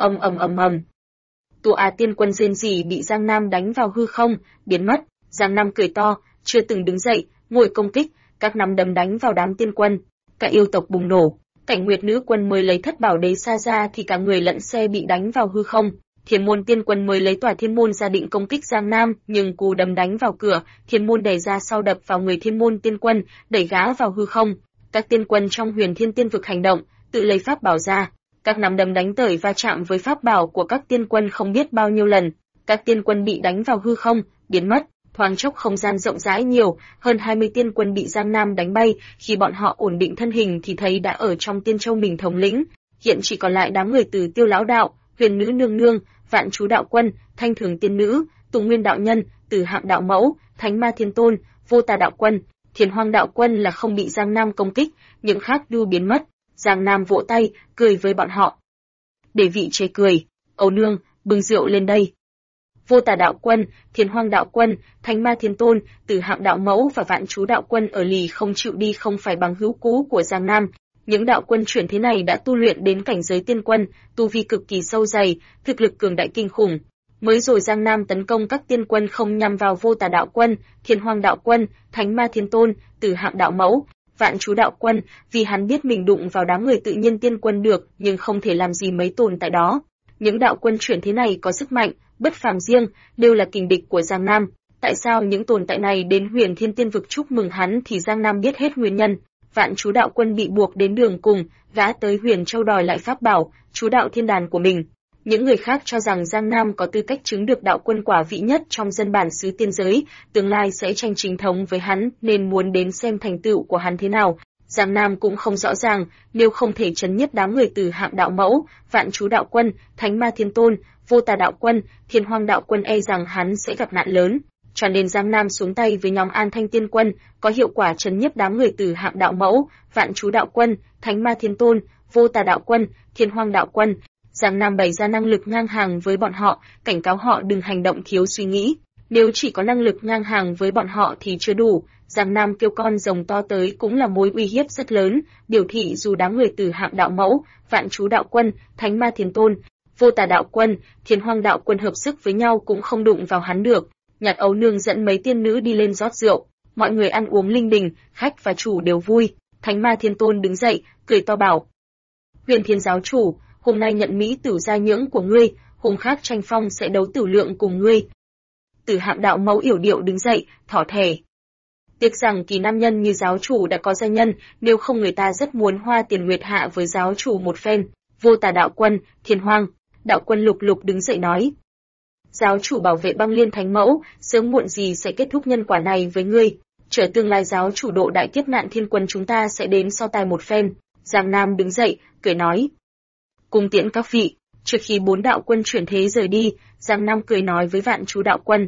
Tu A tiên quân rên rỉ bị Giang Nam đánh vào hư không, biến mất. Giang Nam cười to, chưa từng đứng dậy, ngồi công kích, các nắm đấm đánh vào đám tiên quân. Cả yêu tộc bùng nổ. Cảnh Nguyệt nữ quân mới lấy thất bảo đế xa ra thì cả người lẫn xe bị đánh vào hư không. Thiên môn tiên quân mới lấy tỏa thiên môn ra định công kích Giang Nam, nhưng cú đấm đánh vào cửa, thiên môn đẩy ra sau đập vào người thiên môn tiên quân, đẩy gã vào hư không. Các tiên quân trong Huyền Thiên Tiên vực hành động, tự lấy pháp bảo ra. Các nắm đấm đánh tới va chạm với pháp bảo của các tiên quân không biết bao nhiêu lần. Các tiên quân bị đánh vào hư không, biến mất. Thoáng chốc không gian rộng rãi nhiều, hơn 20 tiên quân bị Giang Nam đánh bay, khi bọn họ ổn định thân hình thì thấy đã ở trong Tiên Châu mình thống lĩnh. Hiện chỉ còn lại đám người từ Tiêu lão đạo, Huyền nữ nương nương, Vạn chú đạo quân, Thanh thường tiên nữ, Tùng Nguyên đạo nhân, Tử Hạm đạo mẫu, Thánh ma thiên tôn, Vô tà đạo quân, Thiền hoang đạo quân là không bị Giang Nam công kích, những khác đu biến mất. Giang Nam vỗ tay, cười với bọn họ. Để vị chế cười, Âu nương, bưng rượu lên đây. Vô tà đạo quân, Thiền hoang đạo quân, Thánh ma thiên tôn, Tử Hạm đạo mẫu và Vạn chú đạo quân ở lì không chịu đi không phải bằng hữu cũ của Giang Nam. Những đạo quân chuyển thế này đã tu luyện đến cảnh giới tiên quân, tu vi cực kỳ sâu dày, thực lực cường đại kinh khủng. Mới rồi Giang Nam tấn công các tiên quân không nhằm vào Vô tà đạo quân, Thiền hoang đạo quân, Thánh ma thiên tôn, Tử Hạm đạo mẫu, Vạn chú đạo quân, vì hắn biết mình đụng vào đám người tự nhiên tiên quân được, nhưng không thể làm gì mấy tồn tại đó. Những đạo quân chuyển thế này có sức mạnh bất phàm riêng, đều là kình địch của Giang Nam. Tại sao những tồn tại này đến Huyền Thiên Tiên vực chúc mừng hắn thì Giang Nam biết hết nguyên nhân. Vạn chú đạo quân bị buộc đến đường cùng, gã tới Huyền Châu đòi lại pháp bảo, chú đạo thiên đàn của mình. Những người khác cho rằng Giang Nam có tư cách chứng được đạo quân quả vị nhất trong dân bản xứ tiên giới, tương lai sẽ tranh chính thống với hắn nên muốn đến xem thành tựu của hắn thế nào. Giang Nam cũng không rõ ràng, nếu không thể trấn nhiếp đám người từ Hạm đạo mẫu, Vạn chú đạo quân, Thánh ma thiên tôn, Vô tà đạo quân, Thiên hoang đạo quân e rằng hắn sẽ gặp nạn lớn. Cho nên Giang Nam xuống tay với nhóm An Thanh tiên quân, có hiệu quả trấn nhiếp đám người từ Hạm đạo mẫu, Vạn chú đạo quân, Thánh ma thiên tôn, Vô tà đạo quân, Thiên hoang đạo quân. Giang Nam bày ra năng lực ngang hàng với bọn họ, cảnh cáo họ đừng hành động thiếu suy nghĩ. Nếu chỉ có năng lực ngang hàng với bọn họ thì chưa đủ, Giang Nam kêu con rồng to tới cũng là mối uy hiếp rất lớn, biểu thị dù đám người từ Hạm đạo mẫu, Vạn chú đạo quân, Thánh ma thiên tôn, Vô tà đạo quân, Thiên hoang đạo quân hợp sức với nhau cũng không đụng vào hắn được. Nhạc Âu nương dẫn mấy tiên nữ đi lên rót rượu, mọi người ăn uống linh đình, khách và chủ đều vui. Thánh ma thiên tôn đứng dậy, cười to bảo: Huyền Thiên giáo chủ, hôm nay nhận mỹ tử gia nhưỡng của ngươi, hôm khác tranh phong sẽ đấu tử lượng cùng ngươi. Tử Hạm đạo mẫu yểu điệu đứng dậy, thỏ thẻ. Tiếc rằng Kỳ nam nhân như giáo chủ đã có gia nhân, nếu không người ta rất muốn hoa tiền nguyệt hạ với giáo chủ một phen. Vô Tà đạo quân, Thiên Hoang, đạo quân Lục Lục đứng dậy nói. Giáo chủ bảo vệ Băng Liên Thánh Mẫu, sớm muộn gì sẽ kết thúc nhân quả này với ngươi. Chờ tương lai giáo chủ độ đại kiếp nạn thiên quân chúng ta sẽ đến so tài một phen. Giang Nam đứng dậy, cười nói. Cung tiễn các vị. Trước khi 4 đạo quân chuyển thế rời đi, Giang Nam cười nói với Vạn Chú đạo quân.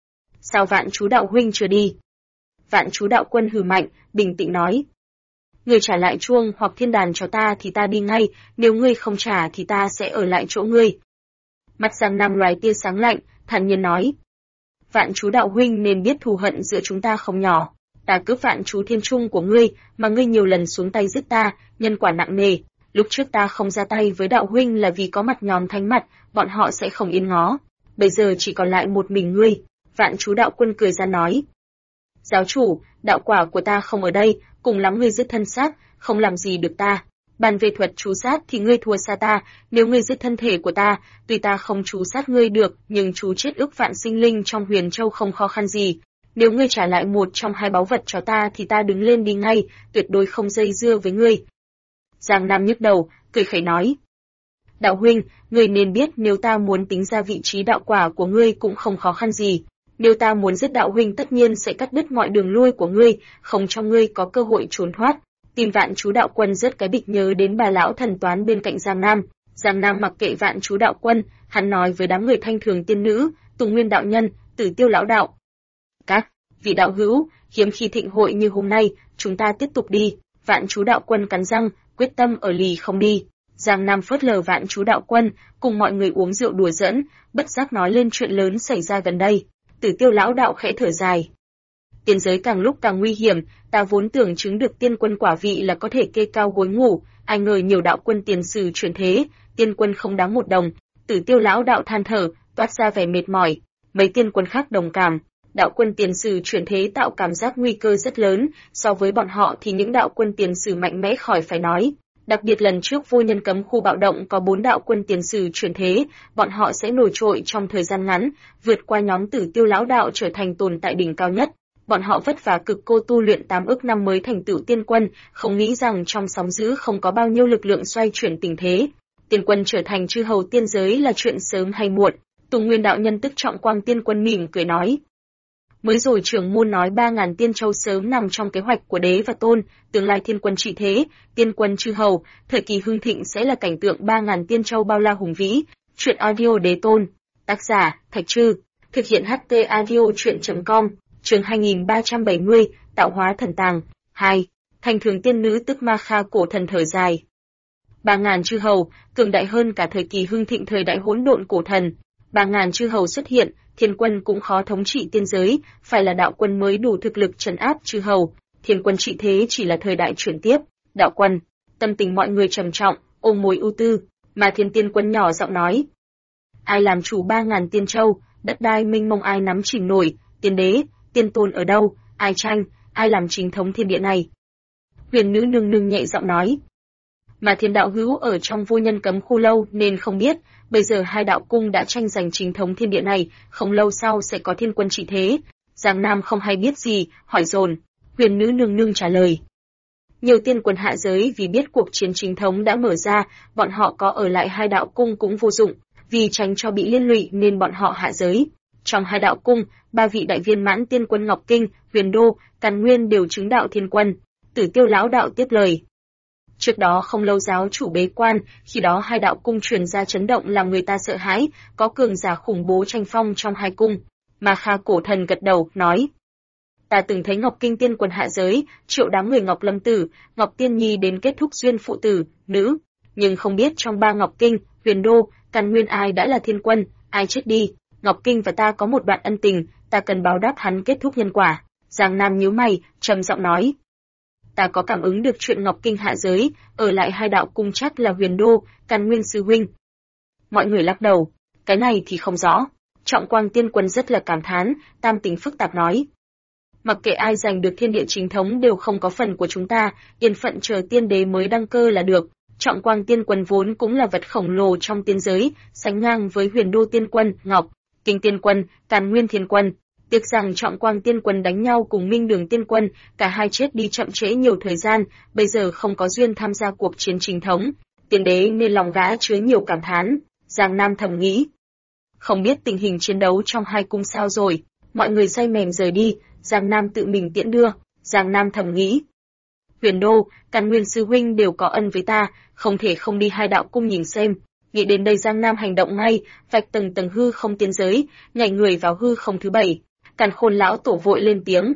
Sao Vạn Chú đạo huynh chưa đi? Vạn Chú đạo quân hừ mạnh, bình tĩnh nói. Ngươi trả lại chuông hoặc thiên đàn cho ta thì ta đi ngay, nếu ngươi không trả thì ta sẽ ở lại chỗ ngươi. Mắt Giang Nam loài tia sáng lạnh, thản nhiên nói. Vạn Chú đạo huynh nên biết thù hận giữa chúng ta không nhỏ. Ta cướp Vạn Chú thiên trung của ngươi, mà ngươi nhiều lần xuống tay giết ta, nhân quả nặng nề. Lúc trước ta không ra tay với đạo huynh là vì có mặt nhóm thánh mặt, bọn họ sẽ không yên ngó. Bây giờ chỉ còn lại một mình ngươi. Vạn Chú đạo quân cười ra nói. Giáo chủ, đạo quả của ta không ở đây, cùng lắm ngươi giết thân xác, không làm gì được ta. Bàn về thuật chú sát thì ngươi thua xa ta, nếu ngươi giết thân thể của ta, tuy ta không chú sát ngươi được, nhưng chú chết ức vạn sinh linh trong Huyền Châu không khó khăn gì. Nếu ngươi trả lại một trong 2 báu vật cho ta thì ta đứng lên đi ngay, tuyệt đối không dây dưa với ngươi. Giang Nam nhức đầu, cười khẩy nói. Đạo huynh, ngươi nên biết nếu ta muốn tính ra vị trí đạo quả của ngươi cũng không khó khăn gì. Nếu ta muốn giết đạo huynh tất nhiên sẽ cắt đứt mọi đường lui của ngươi, không cho ngươi có cơ hội trốn thoát. Tìm Vạn Chú đạo quân rất cái bịch nhớ đến bà lão thần toán bên cạnh Giang Nam. Giang Nam mặc kệ Vạn Chú đạo quân, hắn nói với đám người Thanh Thường tiên nữ, Tùng Nguyên đạo nhân, Tử Tiêu lão đạo. Các vị đạo hữu, hiếm khi thịnh hội như hôm nay, chúng ta tiếp tục đi. Vạn Chú đạo quân cắn răng, quyết tâm ở lì không đi. Giang Nam phớt lờ Vạn Chú đạo quân, cùng mọi người uống rượu đùa giỡn, bất giác nói lên chuyện lớn xảy ra gần đây. Tử Tiêu lão đạo khẽ thở dài. Tiên giới càng lúc càng nguy hiểm, ta vốn tưởng chứng được tiên quân quả vị là có thể kê cao gối ngủ, ai ngờ nhiều đạo quân tiền sử chuyển thế, tiên quân không đáng một đồng. Tử Tiêu lão đạo than thở, toát ra vẻ mệt mỏi. Mấy tiên quân khác đồng cảm. Đạo quân tiền sử chuyển thế tạo cảm giác nguy cơ rất lớn, so với bọn họ thì những đạo quân tiền sử mạnh mẽ khỏi phải nói. Đặc biệt lần trước vô nhân cấm khu bạo động có 4 đạo quân tiền sử chuyển thế, bọn họ sẽ nổi trội trong thời gian ngắn, vượt qua nhóm Tử Tiêu lão đạo trở thành tồn tại đỉnh cao nhất. Bọn họ vất vả cực cô tu luyện 8 ức năm mới thành tựu tiên quân, không nghĩ rằng trong sóng dữ không có bao nhiêu lực lượng xoay chuyển tình thế. Tiên quân trở thành chư hầu tiên giới là chuyện sớm hay muộn. Tùng Nguyên đạo nhân tức trọng quang tiên quân mỉm cười nói. Mới rồi trưởng môn nói 3.000 tiên châu sớm nằm trong kế hoạch của đế và tôn, tương lai thiên quân trị thế, tiên quân chư hầu, thời kỳ hưng thịnh sẽ là cảnh tượng 3.000 tiên châu bao la hùng vĩ. Chuyện audio đế tôn, tác giả Thạch Trư, thực hiện HT audio truyện.com, chương 2370, tạo hóa thần tàng. 2. Thành thường tiên nữ tức Ma Kha cổ thần thở dài. 3.000 chư hầu, cường đại hơn cả thời kỳ hưng thịnh thời đại hỗn độn cổ thần. 3.000 chư hầu xuất hiện, thiên quân cũng khó thống trị tiên giới, phải là đạo quân mới đủ thực lực trấn áp chư hầu. Thiên quân trị thế chỉ là thời đại chuyển tiếp. Đạo quân, tâm tình mọi người trầm trọng, ôm mối ưu tư, mà Thiên tiên quân nhỏ giọng nói. Ai làm chủ 3.000 tiên châu, đất đai mênh mông ai nắm chìm nổi, tiên đế, tiên tôn ở đâu, ai tranh, ai làm chính thống thiên địa này. Huyền nữ nương nương nhẹ giọng nói. Mà Thiên đạo hữu ở trong vô nhân cấm khu lâu nên không biết, bây giờ 2 đạo cung đã tranh giành chính thống thiên địa này, không lâu sau sẽ có thiên quân trị thế. Giang Nam không hay biết gì, hỏi dồn. Huyền nữ nương nương trả lời. Nhiều tiên quân hạ giới vì biết cuộc chiến chính thống đã mở ra, bọn họ có ở lại 2 đạo cung cũng vô dụng, vì tránh cho bị liên lụy nên bọn họ hạ giới. Trong 2 đạo cung, 3 vị đại viên mãn tiên quân Ngọc Kinh, Huyền Đô, Càn Nguyên đều chứng đạo thiên quân. Tử Tiêu lão đạo tiếp lời. Trước đó không lâu giáo chủ bế quan, khi đó 2 đạo cung truyền ra chấn động làm người ta sợ hãi, có cường giả khủng bố tranh phong trong 2 cung. Ma Kha cổ thần gật đầu, nói. Ta từng thấy Ngọc Kinh tiên quân hạ giới, triệu đám người Ngọc Lâm Tử, Ngọc Tiên Nhi đến kết thúc duyên phụ tử, nữ. Nhưng không biết trong 3 Ngọc Kinh, Huyền Đô, Càn Nguyên ai đã là thiên quân, ai chết đi. Ngọc Kinh và ta có một đoạn ân tình, ta cần báo đáp hắn kết thúc nhân quả. Giang Nam nhíu mày, trầm giọng nói. Ta có cảm ứng được chuyện Ngọc Kinh hạ giới, ở lại 2 đạo cung chắc là Huyền Đô, Càn Nguyên sư huynh. Mọi người lắc đầu, cái này thì không rõ. Trọng quang tiên quân rất là cảm thán, tam tính phức tạp nói. Mặc kệ ai giành được thiên địa chính thống đều không có phần của chúng ta, yên phận chờ tiên đế mới đăng cơ là được. Trọng Quang Tiên Quân vốn cũng là vật khổng lồ trong tiên giới, sánh ngang với Huyền Đô Tiên Quân, Ngọc Kinh Tiên Quân, Càn Nguyên Thiên Quân. Tiếc rằng Trọng Quang Tiên Quân đánh nhau cùng Minh Đường Tiên Quân, cả hai chết đi chậm trễ nhiều thời gian, bây giờ không có duyên tham gia cuộc chiến chính thống. Tiên đế nên lòng gã chứa nhiều cảm thán. Giang Nam thầm nghĩ. Không biết tình hình chiến đấu trong hai cung sao rồi, mọi người say mềm rời đi, Giang Nam tự mình tiễn đưa. Giang Nam thầm nghĩ. Huyền Đô, Càn Nguyên sư huynh đều có ân với ta, không thể không đi hai đạo cung nhìn xem. Nghĩ đến đây Giang Nam hành động ngay, vạch tầng tầng hư không tiên giới, nhảy người vào hư không thứ 7. Càn Khôn lão tổ vội lên tiếng.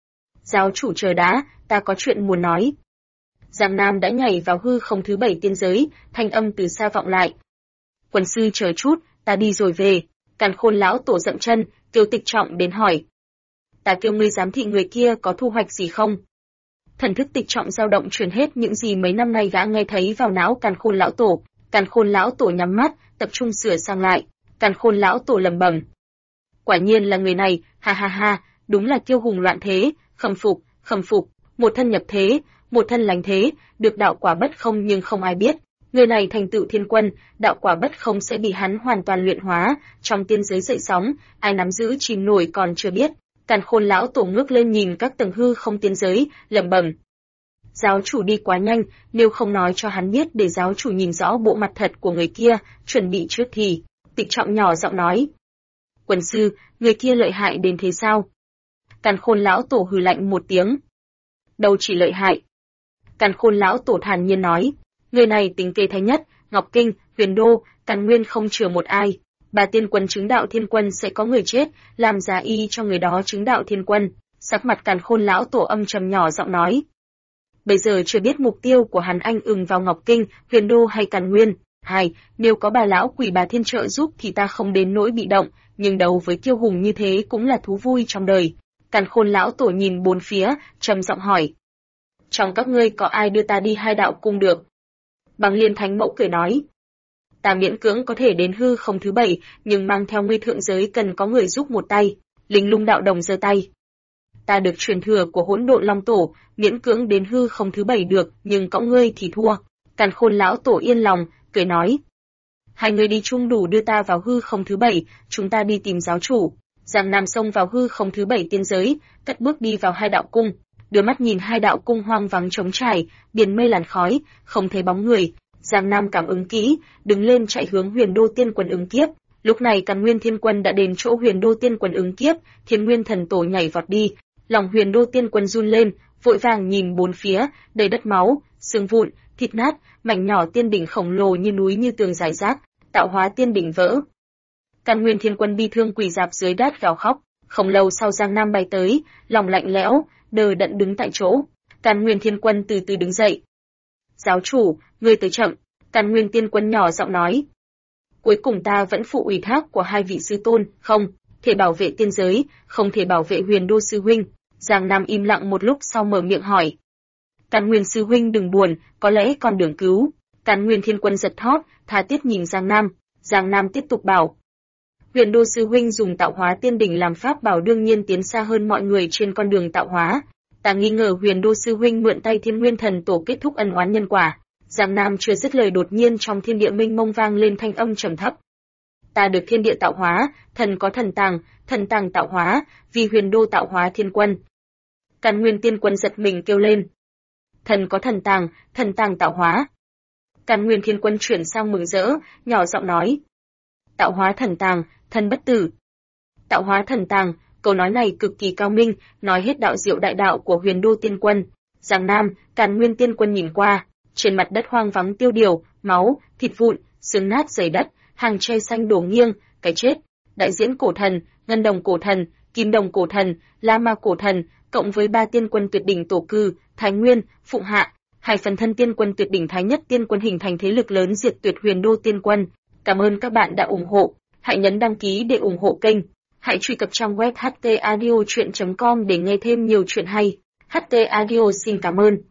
Giáo chủ chờ đã, ta có chuyện muốn nói. Giang Nam đã nhảy vào hư không thứ 7 tiên giới, thanh âm từ xa vọng lại. Quần sư chờ chút, ta đi rồi về. Càn Khôn lão tổ dậm chân, kêu Tịch Trọng đến hỏi. Ta kêu ngươi giám thị người kia có thu hoạch gì không? Thần thức Tịch Trọng dao động truyền hết những gì mấy năm nay gã nghe thấy vào não Càn Khôn lão tổ. Càn Khôn lão tổ nhắm mắt, tập trung sửa sang lại. Càn Khôn lão tổ lẩm bẩm. Quả nhiên là người này, ha ha ha, đúng là kiêu hùng loạn thế, khâm phục, một thân nhập thế, một thân lành thế, được đạo quả bất không nhưng không ai biết. Người này thành tựu thiên quân, đạo quả bất không sẽ bị hắn hoàn toàn luyện hóa, trong tiên giới dậy sóng, ai nắm giữ chìm nổi còn chưa biết. Càn Khôn lão tổ ngước lên nhìn các tầng hư không tiên giới, lẩm bẩm. Giáo chủ đi quá nhanh, nếu không nói cho hắn biết để giáo chủ nhìn rõ bộ mặt thật của người kia, chuẩn bị trước thì. Tịch Trọng nhỏ giọng nói. Quần sư, người kia lợi hại đến thế sao? Càn Khôn lão tổ hừ lạnh một tiếng. Đâu chỉ lợi hại. Càn Khôn lão tổ thản nhiên nói. Người này tính kế thái nhất, Ngọc Kinh, Huyền Đô, Càn Nguyên không chừa một ai. Bà tiên quân chứng đạo thiên quân sẽ có người chết, làm giá y cho người đó chứng đạo thiên quân. Sắc mặt Càn Khôn lão tổ âm trầm nhỏ giọng nói. Bây giờ chưa biết mục tiêu của hắn anh ưng vào Ngọc Kinh, Huyền Đô hay Càn Nguyên. Hai, nếu có bà lão quỷ bà thiên trợ giúp thì ta không đến nỗi bị động, nhưng đấu với kiêu hùng như thế cũng là thú vui trong đời. Càn Khôn lão tổ nhìn bốn phía, trầm giọng hỏi. Trong các ngươi có ai đưa ta đi hai đạo cung được? Bằng Liên Thánh Mẫu cười nói. Ta miễn cưỡng có thể đến hư không thứ 7, nhưng mang theo nguy thượng giới cần có người giúp một tay. Linh Lung đạo đồng giơ tay. Ta được truyền thừa của Hỗn Độn Long Tổ, miễn cưỡng đến hư không thứ 7 được, nhưng cõng ngươi thì thua. Càn Khôn lão tổ yên lòng, cười nói. Hai người đi chung đủ đưa ta vào hư không thứ 7, chúng ta đi tìm giáo chủ. Giang Nam xông vào hư không thứ 7 tiên giới, cất bước đi vào hai đạo cung, đưa mắt nhìn hai đạo cung hoang vắng trống trải, biển mây làn khói, không thấy bóng người. Giang Nam cảm ứng kỹ, đứng lên chạy hướng Huyền Đô Tiên Quân ứng kiếp. Lúc này Càn Nguyên Thiên Quân đã đến chỗ Huyền Đô Tiên Quân ứng kiếp, Thiên Nguyên Thần Tổ nhảy vọt đi, lòng Huyền Đô Tiên Quân run lên, vội vàng nhìn bốn phía, đầy đất máu, xương vụn, thịt nát, mảnh nhỏ tiên đỉnh khổng lồ như núi như tường rải rác, tạo hóa tiên đỉnh vỡ. Càn Nguyên Thiên Quân bi thương quỳ rạp dưới đất gào khóc. Không lâu sau Giang Nam bay tới, lòng lạnh lẽo, đờ đẫn đứng tại chỗ. Càn Nguyên Thiên Quân từ từ đứng dậy. Giáo chủ, ngươi tới chậm. Càn Nguyên Tiên Quân nhỏ giọng nói. Cuối cùng ta vẫn phụ ủy thác của hai vị sư tôn, không thể bảo vệ tiên giới, không thể bảo vệ Huyền Đô sư huynh. Giang Nam im lặng một lúc sau mở miệng hỏi. Càn Nguyên sư huynh đừng buồn, có lẽ còn đường cứu. Càn Nguyên Thiên Quân giật thót, tha thiết nhìn Giang Nam. Giang Nam tiếp tục bảo. Huyền Đô sư huynh dùng tạo hóa tiên đỉnh làm pháp bảo đương nhiên tiến xa hơn mọi người trên con đường tạo hóa. Ta nghi ngờ Huyền Đô sư huynh mượn tay Thiên Nguyên Thần Tổ kết thúc ân oán nhân quả. Giang Nam chưa dứt lời đột nhiên trong thiên địa mênh mông vang lên thanh âm trầm thấp. Ta được thiên địa tạo hóa, thần có thần tàng tạo hóa, vì Huyền Đô tạo hóa thiên quân. Càn Nguyên Tiên Quân giật mình kêu lên. Thần có thần tàng tạo hóa. Càn Nguyên Thiên Quân chuyển sang mừng rỡ, nhỏ giọng nói. Tạo hóa thần tàng, thân bất tử. Tạo hóa thần tàng, câu nói này cực kỳ cao minh, nói hết đạo diệu đại đạo của Huyền Đô Tiên Quân. Giang Nam, Càn Nguyên Tiên Quân nhìn qua, trên mặt đất hoang vắng tiêu điều, máu, thịt vụn, xương nát dày đất, hàng tre xanh đổ nghiêng, cái chết. Đại diễn cổ thần, ngân đồng cổ thần, kim đồng cổ thần, la ma cổ thần, cộng với 3 tiên quân tuyệt đỉnh tổ cư, Thái Nguyên, Phụng Hạ, hai phần thân tiên quân tuyệt đỉnh Thái Nhất Tiên Quân hình thành thế lực lớn diệt tuyệt Huyền Đô Tiên Quân. Cảm ơn các bạn đã ủng hộ. Hãy nhấn đăng ký để ủng hộ kênh. Hãy truy cập trang web htaudio.com để nghe thêm nhiều chuyện hay. HT Audio xin cảm ơn.